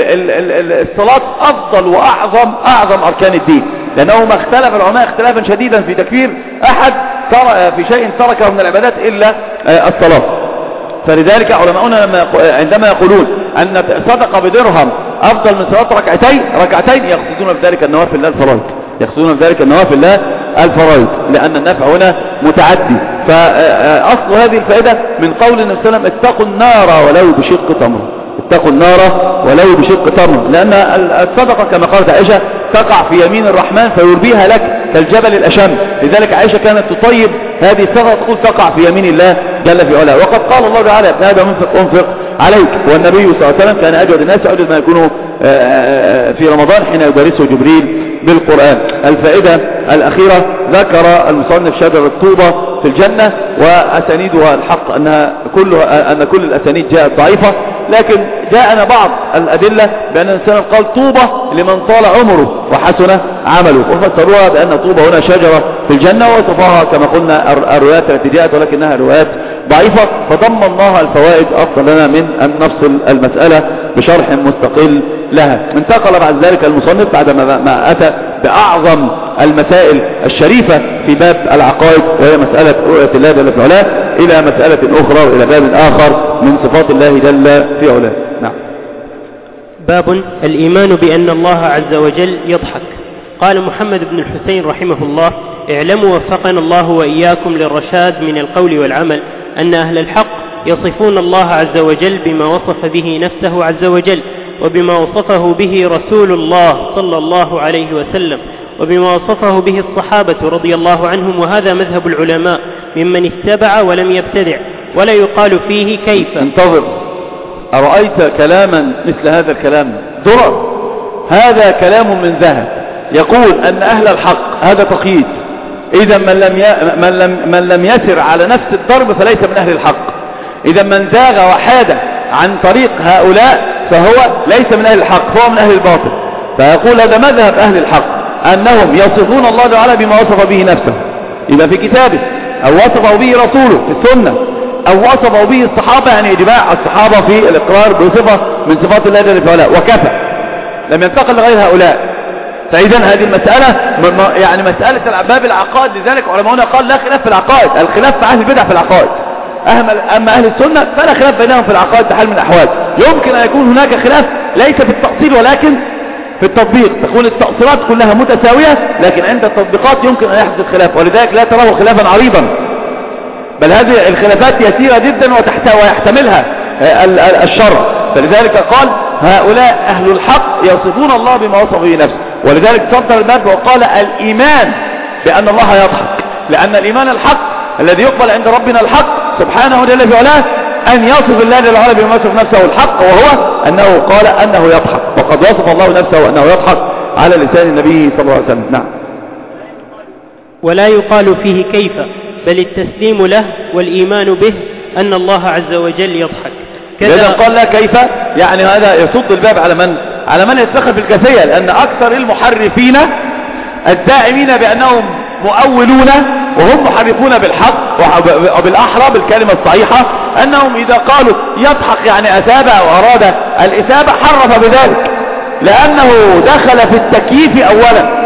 الصلاة أفضل وأعظم أعظم أركان الدين، لأنه ما اختلف العلماء اختلافا شديدا في تكفير أحد في شيء تركه من العبادات إلا الصلاة. فلذلك علماؤنا لما عندما يقولون أن صدقة بدرهم أفضل من صلاة ركعتين ركعتين يقصدون بذلك النوافل لا الفرائض، يقصدون بذلك النوافل لا الفرائض، لأن النفع هنا متعدي. فأصل هذه الفائدة من قول النبي صلى الله عليه وسلم اتقوا النار ولو بشق تمر، اتقوا النار ولو بشق تمر، لأن الصدقة كما قالت عائشة تقع في يمين الرحمن فيربيها لك كالجبل الأشم. لذلك عائشة كانت تطيب هذه الصدقة تقول تقع في يمين الله جل في علاه. وقد قال الله تعالى ابن آدم انفق انفق عليك، والنبي صلى الله عليه وسلم كان أجود الناس أجود ما يكون في رمضان حين يدرسه جبريل بالقرآن. الفائدة الأخيرة ذكر المصنف شجر الطوبة في الجنة، وأسانيدها الحق أنها كلها أن كل الأسانيد جاءت ضعيفة، لكن جاءنا بعض الأدلة بأن الإنسان قال طوبة لمن طال عمره وحسن عمله، وفسروها بأن طوبة هنا شجرة في الجنة، وصفها كما قلنا الروايات التي جاءت ولكنها روايات ضعيفة، فضمناها الفوائد أفضل لنا من أن نفصل المسألة بشرح مستقل لها. انتقل بعد ذلك المصنف بعد ما أتى بأعظم المسائل الشريفة في باب العقائد، وهي مسألة رؤية الله جل في علاه، إلى مسألة أخرى وإلى باب آخر من صفات الله جل في علاه. نعم. باب الإيمان بأن الله عز وجل يضحك. قال محمد بن الحسين رحمه الله: اعلموا وفقنا الله وإياكم للرشاد من القول والعمل أن أهل الحق يصفون الله عز وجل بما وصف به نفسه عز وجل، وبما وصفه به رسول الله صلى الله عليه وسلم، وبما وصفه به الصحابة رضي الله عنهم، وهذا مذهب العلماء ممن اتبع ولم يبتدع، ولا يقال فيه كيف. انتظر، أرأيت كلاما مثل هذا الكلام درر؟ هذا كلام من ذهب، يقول أن أهل الحق، هذا تقييد، إذا من لم, ي... من, لم... من لم يسر على نفس الضرب فليس من أهل الحق، إذا من زاغ وحاد عن طريق هؤلاء فهو ليس من أهل الحق، فهو من أهل الباطل. فيقول هذا مذهب أهل الحق أنهم يصفون الله تعالى بما وصف به نفسه، إذا في كتابه أو وصفه به رسوله في السنة، أو وصفه به الصحابة، يعني إجماع الصحابة في الإقرار بصفة من صفات الله جل وعلا، وكفى، لم ينتقل لغير هؤلاء. فإذا هذه المسألة يعني مسألة باب العقائد، لذلك علماؤنا قال لا خلاف في العقائد، الخلاف مع أهل البدع في العقائد، أما أهل السنة فلا خلاف بينهم في العقائد بحال من الأحوال. يمكن أن يكون هناك خلاف ليس في التأصيل ولكن في التطبيق، تكون التأصيلات كلها متساوية، لكن عند التطبيقات يمكن أن يحدث خلاف، ولذلك لا تراه خلافا عريضا بل هذه الخلافات يسيرة جدا ويحتملها الشرع. فلذلك قال هؤلاء أهل الحق يصفون الله بما وصف به نفسه. ولذلك صدر الباب وقال الإيمان بأن الله يضحك، لأن الإيمان الحق الذي يقبل عند ربنا الحق سبحانه جل في علاه أن يصف الله جل وعلا بما وصف نفسه الحق، وهو أنه قال أنه يضحك، وقد وصف الله نفسه أنه يضحك على لسان النبي صلى الله عليه وسلم. نعم. ولا يقال فيه كيف، بل التسليم له والإيمان به أن الله عز وجل يضحك. إذا قال لا كيف يعني هذا يصد الباب على من على من يتدخل في الكيفية، لأن أكثر المحرفين الدائمين بأنهم مؤولون وهم محرفون بالحق وبالأحرى بالكلمة الصحيحة، أنهم إذا قالوا يضحك يعني أثاب أو أراد الإثابة حرف بذلك، لأنه دخل في التكييف أولا،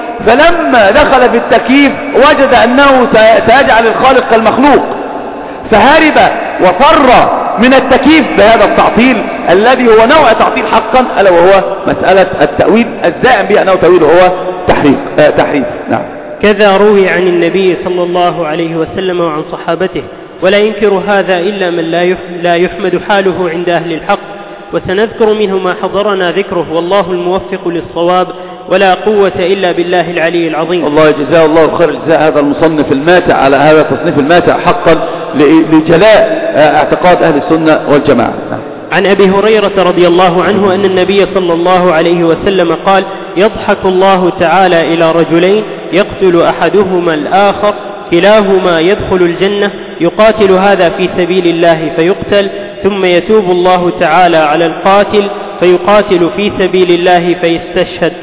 فلما دخل في التكييف وجد أنه سيجعل الخالق كالمخلوق، فهرب وفر من التكييف بهذا التعطيل الذي هو نوع تعطيل حقا، ألا وهو مسألة التأويل الزائم به أنه تأويل هو تحريف آه تحريف. نعم. كذا روي عن النبي صلى الله عليه وسلم وعن صحابته، ولا ينكر هذا إلا من لا يحمد حاله عند أهل الحق، وسنذكر منه ما حضرنا ذكره، والله الموفق للصواب، ولا قوة إلا بالله العلي العظيم. الله يجزاه الله خير الجزاء هذا المصنف الماتع على هذا التصنيف الماتع حقا لجلاء اعتقاد أهل السنة والجماعة. عن أبي هريرة رضي الله عنه أن النبي صلى الله عليه وسلم قال: يضحك الله تعالى إلى رجلين يقتل أحدهما الآخر كلاهما يدخل الجنة، يقاتل هذا في سبيل الله فيقتل، ثم يتوب الله تعالى على القاتل فيقاتل في سبيل الله فيستشهد.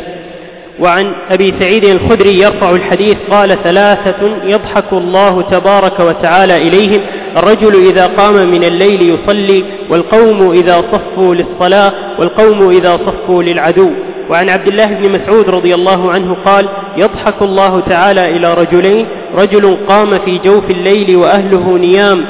وعن أبي سعيد الخدري يرفع الحديث قال: ثلاثة يضحك الله تبارك وتعالى إليهم: الرجل إذا قام من الليل يصلي، والقوم إذا صفوا للصلاة، والقوم إذا صفوا للعدو. وعن عبد الله بن مسعود رضي الله عنه قال: يضحك الله تعالى إلى رجلين: رجل قام في جوف الليل وأهله نيام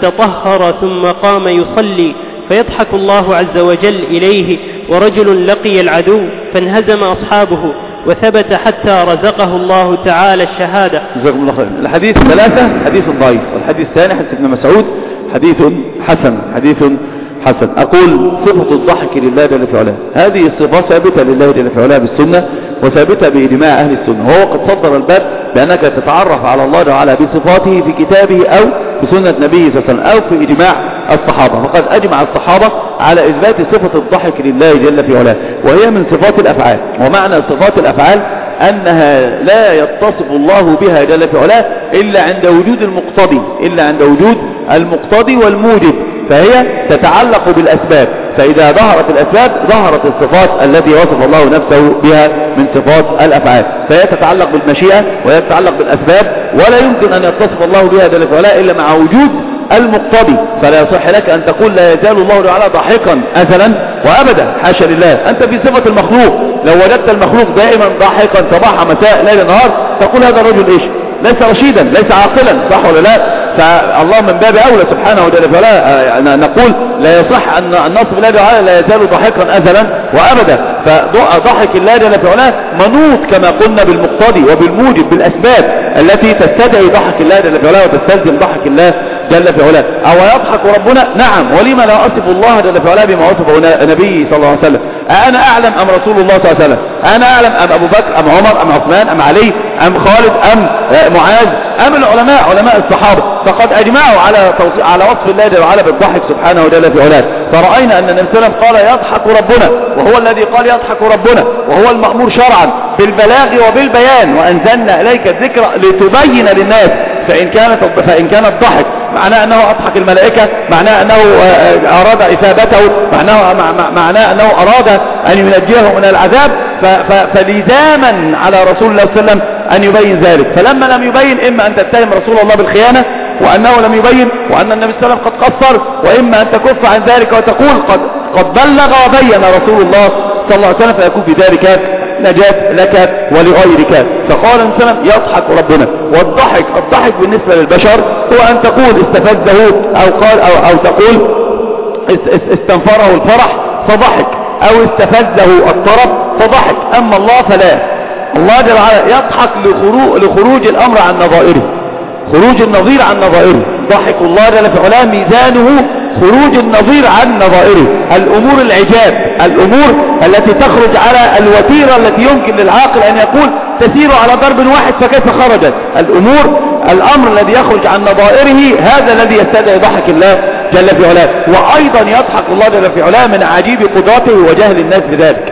فتطهر ثم قام يصلي فيضحك الله عز وجل إليه، ورجل لقي العدو فانهزم أصحابه وثبت حتى رزقه الله تعالى الشهادة. جزاكم الله خير. الحديث ثلاثة حديث ضعيف، والحديث الثاني حديث ابن مسعود حديث حسن حديث حسن. أقول صفة الضحك لله جل في علاه، هذه الصفة ثابتة لله جل في علاه بالسنة وثابتة بإجماع أهل السنة. هو قد صدر الباب بأنك تتعرف على الله تعالى بصفاته في كتابه أو في سنة نبيه صلى الله عليه وسلم أو في إجماع الصحابة، فقد أجمع الصحابة على إثبات صفة الضحك لله جل في علاه، وهي من صفات الأفعال. ومعنى صفات الأفعال أنها لا يتصف الله بها جل في علاه إلا عند وجود المقتضي إلا عند وجود المقتضي والموجب، فهي تتعلق بالأسباب، فإذا ظهرت الأسباب ظهرت الصفات التي وصف الله نفسه بها من صفات الأفعال، فهي تتعلق بالمشيئة وهي تتعلق بالأسباب، ولا يمكن أن يتصف الله بها جل في علاه إلا مع وجود المقتضي. فلا يصح لك أن تقول لا يزال الله تعالى ضاحكا أزلا وأبدا، حاشا لله. أنت في صفة المخلوق، لو وجدت المخلوق دائما ضاحكا صباح مساء ليل نهار تقول هذا الرجل إيش؟ ليس رشيدا، ليس عاقلا، صح ولا لا؟ فالله من باب أولى سبحانه وتعالى نقول لا يصح أن نصف الله تعالى لا يزال ضاحكا أزلا وأبدا. فضحك الله جل في علاه منوط كما قلنا بالمقتضي وبالموجب بالأسباب التي تستدعي ضحك الله جل في علاه وتستلزم ضحك الله جل في علاه. أو يضحك ربنا؟ نعم، ولما لا أصف الله جل في علاه بما وصفه نبيه صلى الله عليه وسلم. أنا أعلم أم رسول الله صلى الله عليه وسلم؟ أنا أعلم أم أبو بكر أم عمر أم عثمان أم علي أم خالد أم معاذ أم العلماء علماء الصحابة؟ فقد أجمعوا على على وصف الله جل وعلا بالضحك سبحانه وتعالى في علاه. فرأينا أن النبي صلى الله عليه وسلم قال يضحك ربنا، وهو الذي قال يضحك ربنا، وهو المأمور شرعا بالبلاغ وبالبيان، وأنزلنا إليك الذكر لتبين للناس. فإن كانت فإن كان الضحك معناه أنه أضحك الملائكة، معناه أنه أراد إثابته، معناه معناه أنه أراد أن ينجيه من العذاب، فلزاما على رسول الله صلى الله عليه وسلم أن يبين ذلك. فلما لم يبين إما أن تتهم رسول الله بالخيانة وأنه لم يبين وأن النبي صلى الله عليه وسلم قد قصر، وإما أن تكف عن ذلك وتقول قد قد بلغ وبين رسول الله صلى الله عليه وسلم، فيكون في ذلك نجاة لك ولغيرك. فقال النبي صلى الله عليه وسلم يضحك ربنا. والضحك الضحك بالنسبة للبشر هو أن تقول استفزه أو قال أو, أو تقول استنفره الفرح فضحك، أو استفزه الطرب فضحك. أما الله فلا، الله جل وعلا يضحك لخروج, لخروج الأمر عن نظائره. خروج النظير عن نظائره. ضحك الله جل في علاه ميزانه خروج النظير عن نظائره، الأمور العجاب، الأمور التي تخرج على الوتيرة التي يمكن للعاقل أن يقول تسير على ضرب واحد فكيف خرجت. الأمور الأمر الذي يخرج عن نظائره هذا الذي يستدعي ضحك الله جل في علاه. وأيضا يضحك الله جل في علاه من عجيب قدرته وجهل الناس بذلك.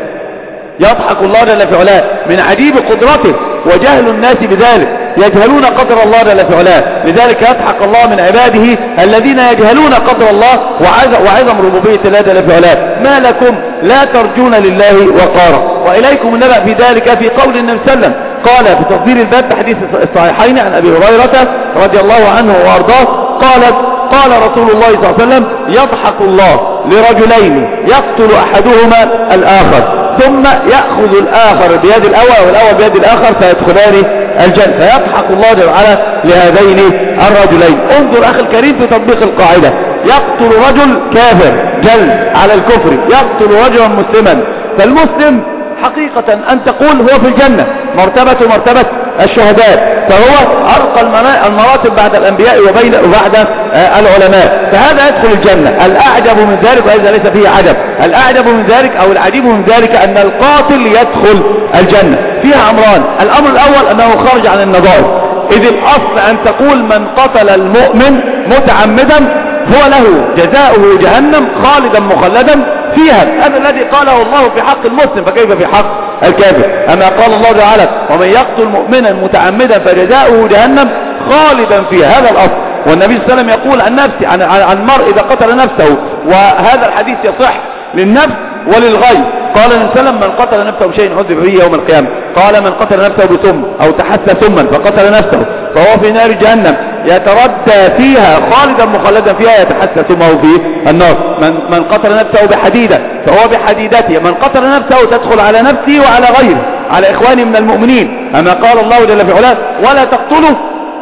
يضحك الله جل في علاه من عجيب قدرته وجهل الناس بذلك، يجهلون قدر الله جل في علاه. لذلك يضحك الله من عباده الذين يجهلون قدر الله وعظم ربوبية الله جل في علاه. ما لكم لا ترجون لله وقارا. وإليكم النبأ في ذلك في قول النبي صلى الله عليه وسلم قال في تصدير الباب حديث الصحيحين عن أبي هريرة رضي الله عنه وأرضاه قالت قال رسول الله صلى الله عليه وسلم يضحك الله لرجلين يقتل أحدهما الآخر ثم يأخذ الآخر بيد الأول والأول بيد الآخر فيدخلان الجنة. فيضحك الله جل وعلا لهذين الرجلين. انظر أخي الكريم في تطبيق القاعدة، يقتل رجل كافر جل على الكفر، يقتل رجلا مسلما. فالمسلم حقيقة أن تقول هو في الجنة، مرتبة مرتبة الشهداء، فهو أرقى المراتب بعد الأنبياء وبين وبعد العلماء، فهذا يدخل الجنة. الأعجب من ذلك وإذا ليس فيه عجب، الأعجب من ذلك أو العجيب من ذلك أن القاتل يدخل الجنة. فيها أمران، الأمر الأول أنه خرج عن النظائر، إذ الأصل أن تقول من قتل المؤمن متعمدا هو له جزاؤه جهنم خالدا مخلدا فيها. هذا الذي قاله الله في حق المسلم، فكيف في حق الكافر؟ أما قال الله تعالى ومن يقتل مؤمنا متعمدا فجزاؤه جهنم خالدا فيها، هذا الأصل. والنبي صلى الله عليه وسلم يقول عن نفسه عن, عن المرء إذا قتل نفسه، وهذا الحديث يصح للنفس وللغير. قال النبي صلى الله عليه وسلم من قتل نفسه بشيء عذب به يوم القيامة. قال من قتل نفسه بسم أو تحسى سما فقتل نفسه فهو في نار جهنم يتردى فيها خالدا مخلدا فيها يتحسى سمه في النار. من, من قتل نفسه بحديدة فهو بحديدته. من قتل نفسه تدخل على نفسه وعلى غيره، على إخوانه من المؤمنين. أما قال الله جل في علاه ولا تقتلوا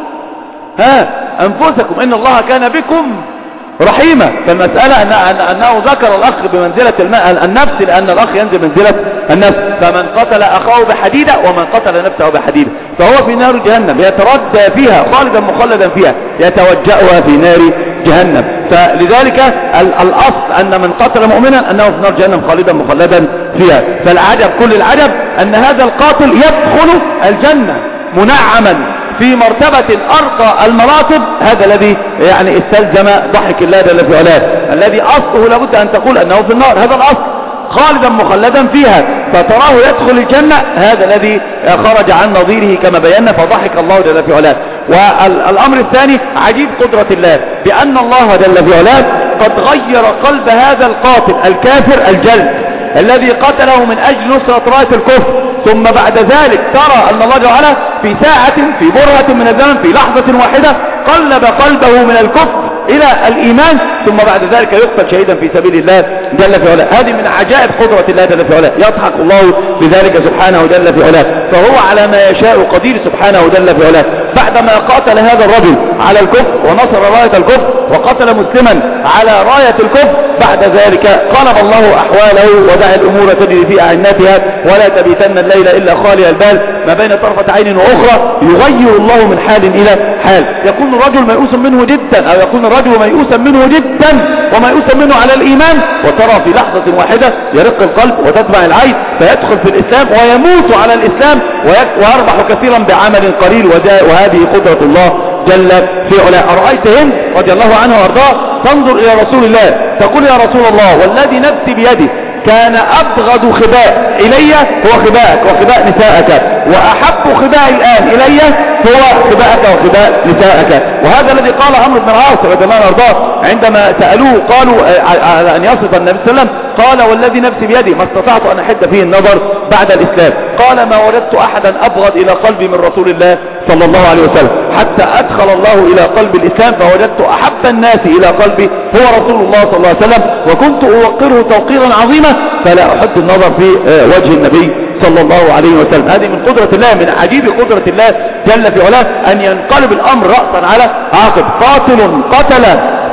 ها أنفسكم إن الله كان بكم رحيمة. فالمسألة أن أنه ذكر الأخ بمنزلة الماء النفس، لأن الأخ ينزل منزلة النفس. فمن قتل أخاه بحديدة ومن قتل نفسه بحديدة فهو في نار جهنم يتردى فيها خالدا مخلدا فيها يتوجأها في نار جهنم. فلذلك الأصل أن من قتل مؤمنا أنه في نار جهنم خالدا مخلدا فيها. فالعجب كل العجب أن هذا القاتل يدخل الجنة منعما في مرتبة أرقى المراتب. هذا الذي يعني استلزم ضحك الله جل في علاه، الذي أصله لابد أن تقول أنه في النار، هذا الأصل خالدا مخلدا فيها، فتراه يدخل الجنة، هذا الذي خرج عن نظيره كما بينا. فضحك الله جل في علاه. والأمر الثاني عجيب قدرة الله، بأن الله جل في علاه قد غير قلب هذا القاتل الكافر الجلد الذي قتله من أجل نصرة راية الكفر، ثم بعد ذلك ترى أن الله جل وعلا في ساعة في برهة من الزمن في لحظة واحدة قلب قلبه من الكفر إلى الإيمان، ثم بعد ذلك يقتل شهيدا في سبيل الله جل في علاه. هذه من عجائب قدرة الله جل في علاه. يضحك الله بذلك سبحانه جل في علاه. فهو على ما يشاء قدير سبحانه جل في علاه. بعدما قاتل هذا الرجل على الكفر ونصر راية الكفر وقتل مسلما على راية الكفر، بعد ذلك قلب الله أحواله ودعا الأمور تجري في أعناتها ولا تبيتن الليل إلا خالي البال، ما بين طرفة عين وأخرى يغير الله من حال إلى حال. يكون الرجل ميؤوس منه جدا، أو يكون الرجل ميؤوسا منه جدا وميؤوسا منه على الإيمان، وترى في لحظة واحدة يرق القلب وتدمع العين فيدخل في الإسلام ويموت على الإسلام ويربح كثيرا بعمل قليل. وهذه قدرة الله جل في علاه. أرأيت هند رضي الله عنه وارضاه تنظر إلى رسول الله تقول يا رسول الله والذي نفسي بيده كان أبغض خباء إلي هو خباءك وخباء نساءك، وأحب خباء الآن إلي هو خباءك وخباء نساءك. وهذا الذي قال عمرو بن العاص رضي الله عنه وارضاه عندما سألوه قالوا على أن يصف النبي صلى الله عليه وسلم، قال والذي نفسي بيدي ما استطعت أن أحد فيه النظر بعد الإسلام. قال ما وجدت أحدا أبغض إلى قلبي من رسول الله صلى الله عليه وسلم، حتى أدخل الله إلى قلب الإسلام فوجدت أحب الناس إلى قلبي هو رسول الله صلى الله عليه وسلم، وكنت أوقره توقيرا عظيما فلا أحد النظر في وجه النبي صلى الله عليه وسلم. هذه من قدرة الله، من عجيب قدرة الله جل في علاه أن ينقلب الأمر رأسا على عاقب. قاتل قتل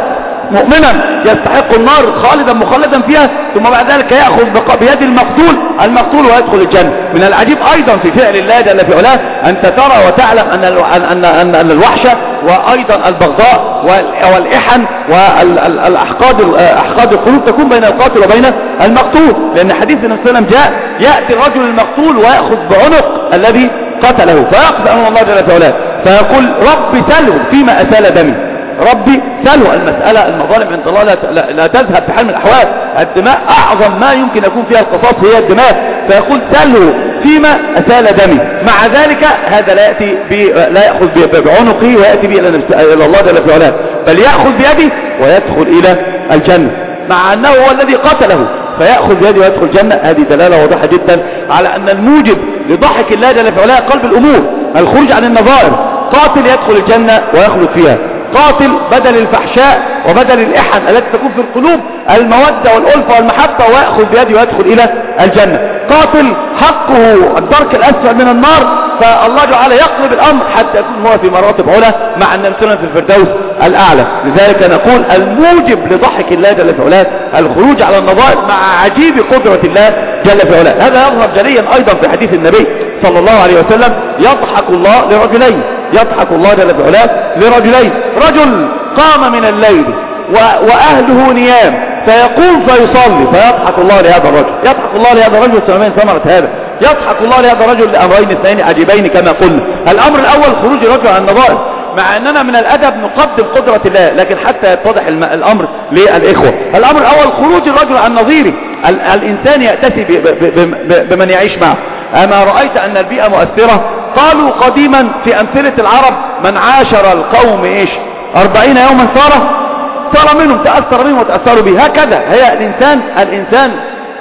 مؤمنا يستحق النار خالدا مخلدا فيها، ثم بعد ذلك يأخذ بيد المقتول المقتول ويدخل الجنة. من العجيب أيضا في فعل الله جل في علاه أنت ترى وتعلم أن أن أن أن الوحش وأيضا البغضاء والإحن والأحقاد أحقاد القلوب تكون بين القاتل وبين المقتول، لأن حديث النبي صلى الله عليه وسلم جاء يأتي الرجل المقتول ويأخذ بعنق الذي قتله فيقضي أمام الله جل في علاه فيقول ربي سله فيما أسال دمي، ربي سله. المسألة المظالم عند الله لا, لا, لا تذهب في حال من الأحوال، الدماء أعظم ما يمكن يكون فيها القصاص هي الدماء، فيقول سله فيما أسال دمي. مع ذلك هذا لا يأتي لا يأخذ بعنقه ويأتي به إلى الله جل في علاه، بل يأخذ بيده ويدخل إلى الجنة مع أنه هو الذي قتله، فيأخذ بيده ويدخل الجنة. هذه دلالة واضحة جدا على أن الموجب لضحك الله جل في علاه قلب الأمور الخروج عن النظائر. قاتل يدخل الجنة ويخلد فيها، قاتل بدل الفحشاء وبدل الإحن التي تكون في القلوب المودة والألفة والمحبة ويأخذ بيده ويدخل إلى الجنة. قاتل حقه الدرك الأسفل من النار، فالله تعالى يقلب الأمر حتى يكون هو في مراتب علا مع النبي صلى الله عليه وسلم في الفردوس الأعلى. لذلك نقول الموجب لضحك الله جل في علاه الخروج على النظائر مع عجيب قدرة الله جل في علاه. هذا يظهر جليا أيضا في حديث النبي صلى الله عليه وسلم يضحك الله لرجلين، يضحك الله جل في علاه لرجلين، رجل قام من الليل وأهله نيام فيقوم فيصلي فيضحك الله لهذا الرجل، يضحك الله لهذا الرجل سلمان ثمرة هذا، يضحك الله لهذا الرجل لأمرين اثنين عجيبين كما قلنا. الأمر الأول خروج الرجل عن النظائر، مع أننا من الأدب نقدم قدرة الله، لكن حتى يتضح الأمر للإخوة. الأمر الأول خروج الرجل عن نظيره، الإنسان يأتسي بمن يعيش معه. أما رأيت أن البيئة مؤثرة؟ قالوا قديما في أمثلة العرب من عاشر القوم إيش أربعين يوما صار صار منهم، تأثر منهم وتأثروا به. هكذا هي الإنسان، الإنسان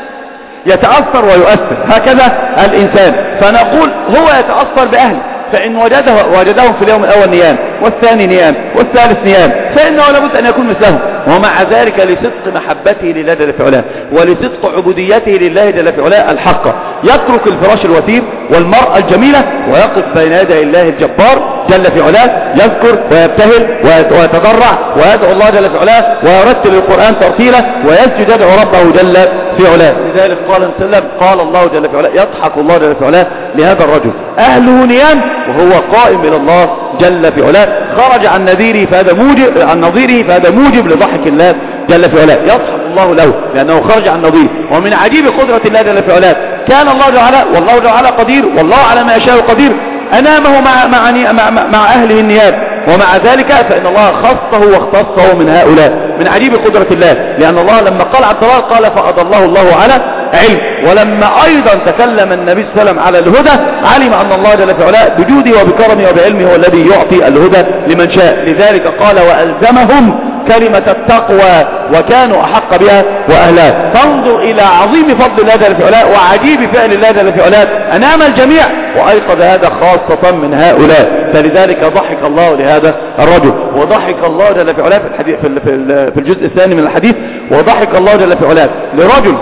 يتأثر ويؤثر، هكذا الإنسان. فنقول هو يتأثر بأهله، فإن وجده وجدهم في اليوم الأول نيام والثاني نيام والثالث نيام فإنه لابد أن يكون مثلهم، ومع ذلك لصدق محبته لله جل في علاه ولصدق عبوديته لله جل في علاه الحقة يترك الفراش الوثير والمرأة الجميلة ويقف بين يدي الله الجبار جل في علاه، يذكر ويبتهل ويتضرع ويدعو الله جل في علاه ويرتل القرآن ترتيلا ويسجد يدعو ربه جل في علاه. لذلك قال وسلم قال الله جل في علاه يضحك الله جل في علاه لهذا الرجل أهله نيام وهو قائم إلى الله جل في علاه، خرج عن نذيره فهذا موجب عن نظيره فهذا موجب لضحك الله جل في علاه، يضحك الله له لأنه خرج عن نظيره. ومن عجيب قدرة الله جل في علاه كان الله تعالى والله تعالى قدير والله على ما يشاء قدير أنامه مع مع مع, مع أهله النيام، ومع ذلك فإن الله خصه واختصه من هؤلاء. من عجيب قدرة الله، لأن الله لما قال على الضلال قال فأضله الله على علم، ولما أيضا تكلم النبي صلى الله عليه وسلم على الهدى علم أن الله جل في علاه بجوده وبكرمه وبعلمه هو الذي يعطي الهدى لمن شاء. لذلك قال وألزمهم كلمة التقوى وكانوا أحق بها وأهلها. فانظر إلى عظيم فضل الله جل في علاه وعجيب فعل الله جل في علاه أنام الجميع وأيقظ هذا خاصة من هؤلاء. فلذلك ضحك الله لهذا الرجل، وضحك الله جل في علاه في الحديث في الجزء الثاني من الحديث وضحك الله جل في علاه لرجل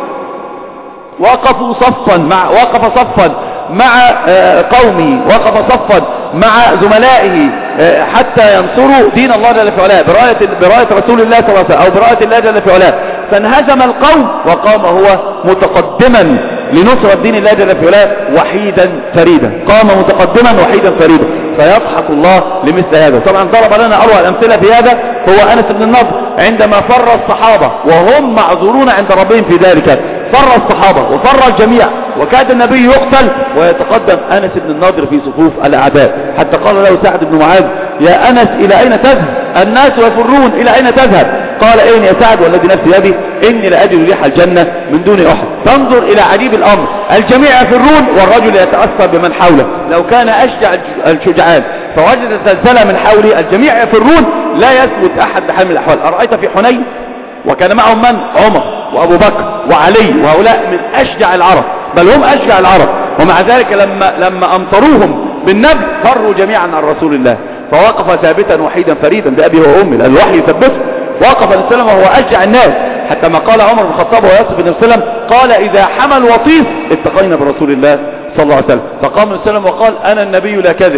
وقفوا صفا مع وقف صفا مع قومه، وقف صفا مع زملائه حتى ينصروا دين الله جل في علاه براية براية رسول الله صلى الله عليه وسلم او براية الله جل في علاه، فانهزم القوم وقام هو متقدما لنصرة دين الله جل في علاه وحيدا فريدا، قام متقدما وحيدا فريدا. فيضحك الله لمثل هذا. طبعا ضرب لنا اروع الامثله في هذا هو انس بن النضر عندما فر الصحابه وهم معذورون عند ربهم في ذلك، فر الصحابه وفر الجميع وكاد النبي يقتل ويتقدم انس بن النضر في صفوف الاعداء، حتى قال له سعد بن معاذ يا انس الى اين تذهب؟ الناس يفرون الى اين تذهب؟ قال اين يا سعد والذي نفسي يدي اني لاجد ريح الجنه من دون احد. فانظر الى عجيب الامر، الجميع يفرون والرجل يتاثر بمن حوله. لو كان اشجع الشجعان فوجد سلسله من حوله الجميع يفرون لا يثبت احد بحال من الاحوال. ارايت في حنين وكان معهم من؟ عمر وابو بكر وعلي، وهؤلاء من اشجع العرب بل هم اشجع العرب، ومع ذلك لما لما امطروهم بالنبل فروا جميعا عن رسول الله، فوقف ثابتا وحيدا فريدا بأبي وأمي لأن الوحي يثبته. وقف النبي صلى الله عليه وسلم وهو أشجع الناس، حتى ما قال عمر بن الخطاب ويوسف بن وسلم قال إذا حمل وطيس اتقينا برسول الله صلى الله عليه وسلم. فقام النبي صلى الله عليه وسلم وقال أنا النبي لا كذب،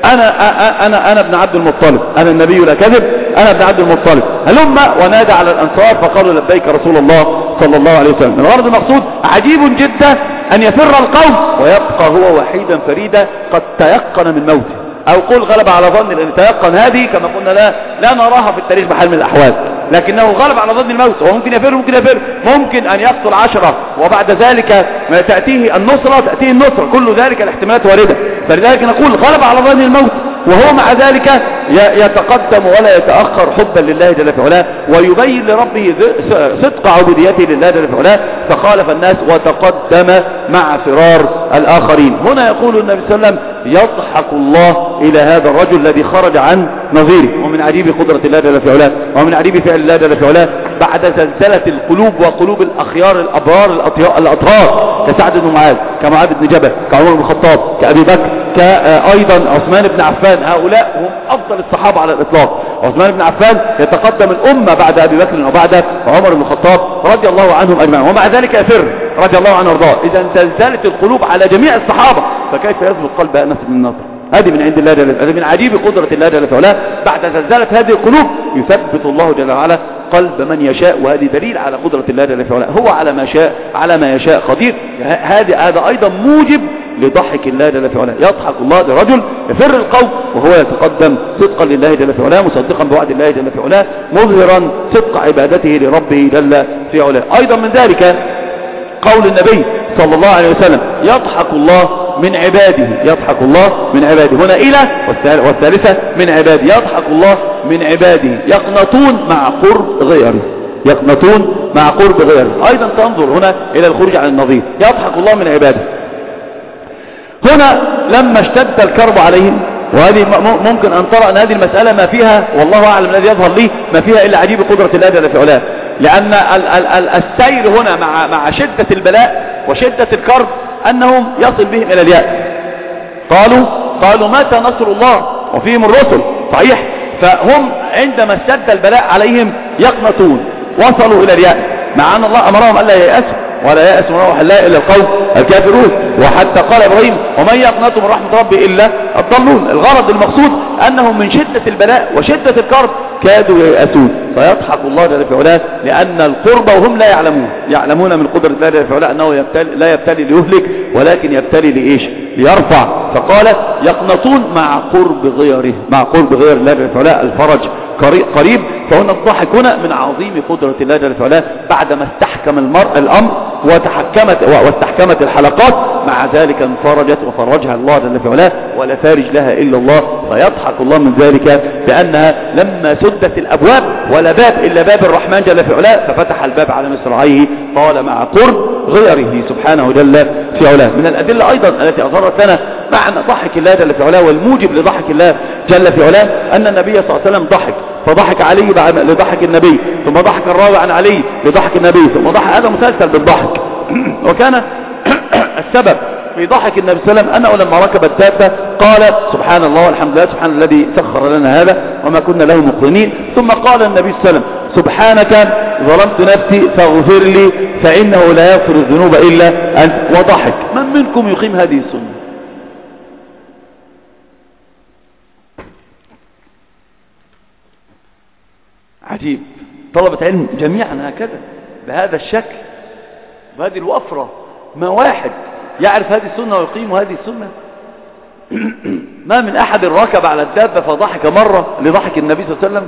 أنا, أنا, أنا ابن عبد المطلب، أنا النبي لا كذب، أنا ابن عبد المطلب، هلم، ونادى على الأنصار فقالوا لبيك رسول الله صلى الله عليه وسلم. الغرض المقصود عجيب جدا أن يفر القوم ويبقى هو وحيدا فريدا قد تيقن من موته، أو قل غلب على ظن، لأن تيقن هذه كما قلنا لا, لا نراها في التاريخ بحال من الأحوال، لكنه غلب على ظن الموت، وممكن يفر ممكن يفر ممكن أن يقتل عشرة وبعد ذلك ما تأتيه النصرة تأتيه النصرة، كل ذلك الاحتمالات واردة، فلذلك نقول غلب على ظن الموت وهو مع ذلك يتقدم ولا يتأخر حبا لله جل في علاه، ويبين لربه صدق عبوديته لله جل في علاه، فخالف الناس وتقدم مع فرار الآخرين. هنا يقول النبي صلى الله عليه وسلم يضحك الله إلى هذا الرجل الذي خرج عن نظيره. ومن عجيب قدرة الله جل في علاه ومن عجيب فعل الله جل في علاه بعد زلزلة القلوب وقلوب الأخيار الأبرار الأطهار كسعد بن معاذ، كمعاذ بن جبل، كعمر بن الخطاب، كأبي بكر، كأيضا عثمان بن عفان، هؤلاء هم أفضل الصحابة على الإطلاق. عثمان بن عفان يتقدم الأمة بعد أبي بكر وبعد عمر بن الخطاب رضي الله عنهم أجمعين، ومع ذلك يفر رضي الله عنه وارضاه. إذا زلزلت القلوب على جميع الصحابة، فكيف يثبت قلب أنس بن النضر؟ هذه من عند الله جل، هذه من عجيب قدرة الله جل وعلا. بعد زلزلة هذه القلوب يثبت الله جل وعلا قلب من يشاء، وهذه دليل على قدرة الله جل وعلا، هو على ما شاء على ما يشاء قدير. هذا هذا أيضا موجب لضحك الله جل وعلا. يضحك الله لرجل يفر القوم وهو يتقدم صدقا لله جل وعلا، مصدقا بوعد الله جل وعلا، مظهرا صدق عبادته لربه جل وعلا. أيضا من ذلك قول النبي صلى الله عليه وسلم يضحك الله من عباده، يضحك الله من عباده، هنا إلى والثالثة من عباده، يضحك الله من عباده يقنطون مع قرب غيره، يقنطون مع قرب غيره. أيضا تنظر هنا إلى الخروج عن النظير، يضحك الله من عباده. هنا لما اشتد الكرب عليهم، وهذه ممكن أن ترى أن هذه المسألة ما فيها والله أعلم الذي يظهر لي ما فيها إلا عجيب قدرة الله جل في علاه، لأن السير هنا مع مع شدة البلاء وشدة الكرب أنهم يصل بهم إلى اليأس. قالوا قالوا متى نصر الله وفيهم الرسل، صحيح، فهم عندما اشتد البلاء عليهم يقنطون، وصلوا إلى اليأس، مع أن الله أمرهم ألا ييأسوا ولا يأس من روح الله إلا القوم الكافرون. وحتى قال إبراهيم ومن يقنط من رحمة ربي إلا الضالون. الغرض المقصود أنهم من شدة البلاء وشدة الكرب كادوا ييأسون، فيضحك الله جل في علاه لأن القرب وهم لا يعلمون، يعلمون من قدرة الله جل في علاه أنه يبتلي لا يبتلي ليهلك ولكن يبتلي لإيش؟ ليرفع. فقال يقنطون مع قرب غيره، مع قرب غير الله جل في علاه الفرج قريب. فهنا الضحك هنا من عظيم قدرة الله جل في علاه بعدما استحكم المرء الأمر وتحكمت واستحكمت الحلقات، مع ذلك انفرجت وفرجها الله جل في علاه ولا فارج لها إلا الله. فيضحك الله من ذلك بأنها لما سدت الأبواب ولا باب إلا باب الرحمن جل في علاه ففتح الباب على مصراعيه، قال مع قرب غيره سبحانه جل في علاه. من الأدلة أيضا التي أظهرت لنا معنى ضحك الله جل في علاه والموجب لضحك الله جل في علاه أن النبي صلى الله عليه وسلم ضحك، فضحك علي لضحك النبي، ثم ضحك الراوي عن علي لضحك النبي، ثم ضحك، هذا مسلسل بالضحك. وكان السبب في ضحك النبي صلى الله عليه وسلم أنه لما ركب الدابة قال سبحان الله والحمد لله سبحان الذي سخر لنا هذا وما كنا له مقرنين، ثم قال النبي صلى الله عليه وسلم سبحانك ظلمت نفسي فاغفر لي فإنه لا يغفر الذنوب إلا أنت، وضحك. من منكم يقيم هذه السنة؟ عجيب. طلبة علم جميعا هكذا بهذا الشكل بهذه الوفرة، ما واحد يعرف هذه السنة ويقيم هذه السنة؟ ما من أحد ركب على الدابة فضحك مرة لضحك النبي صلى الله عليه وسلم.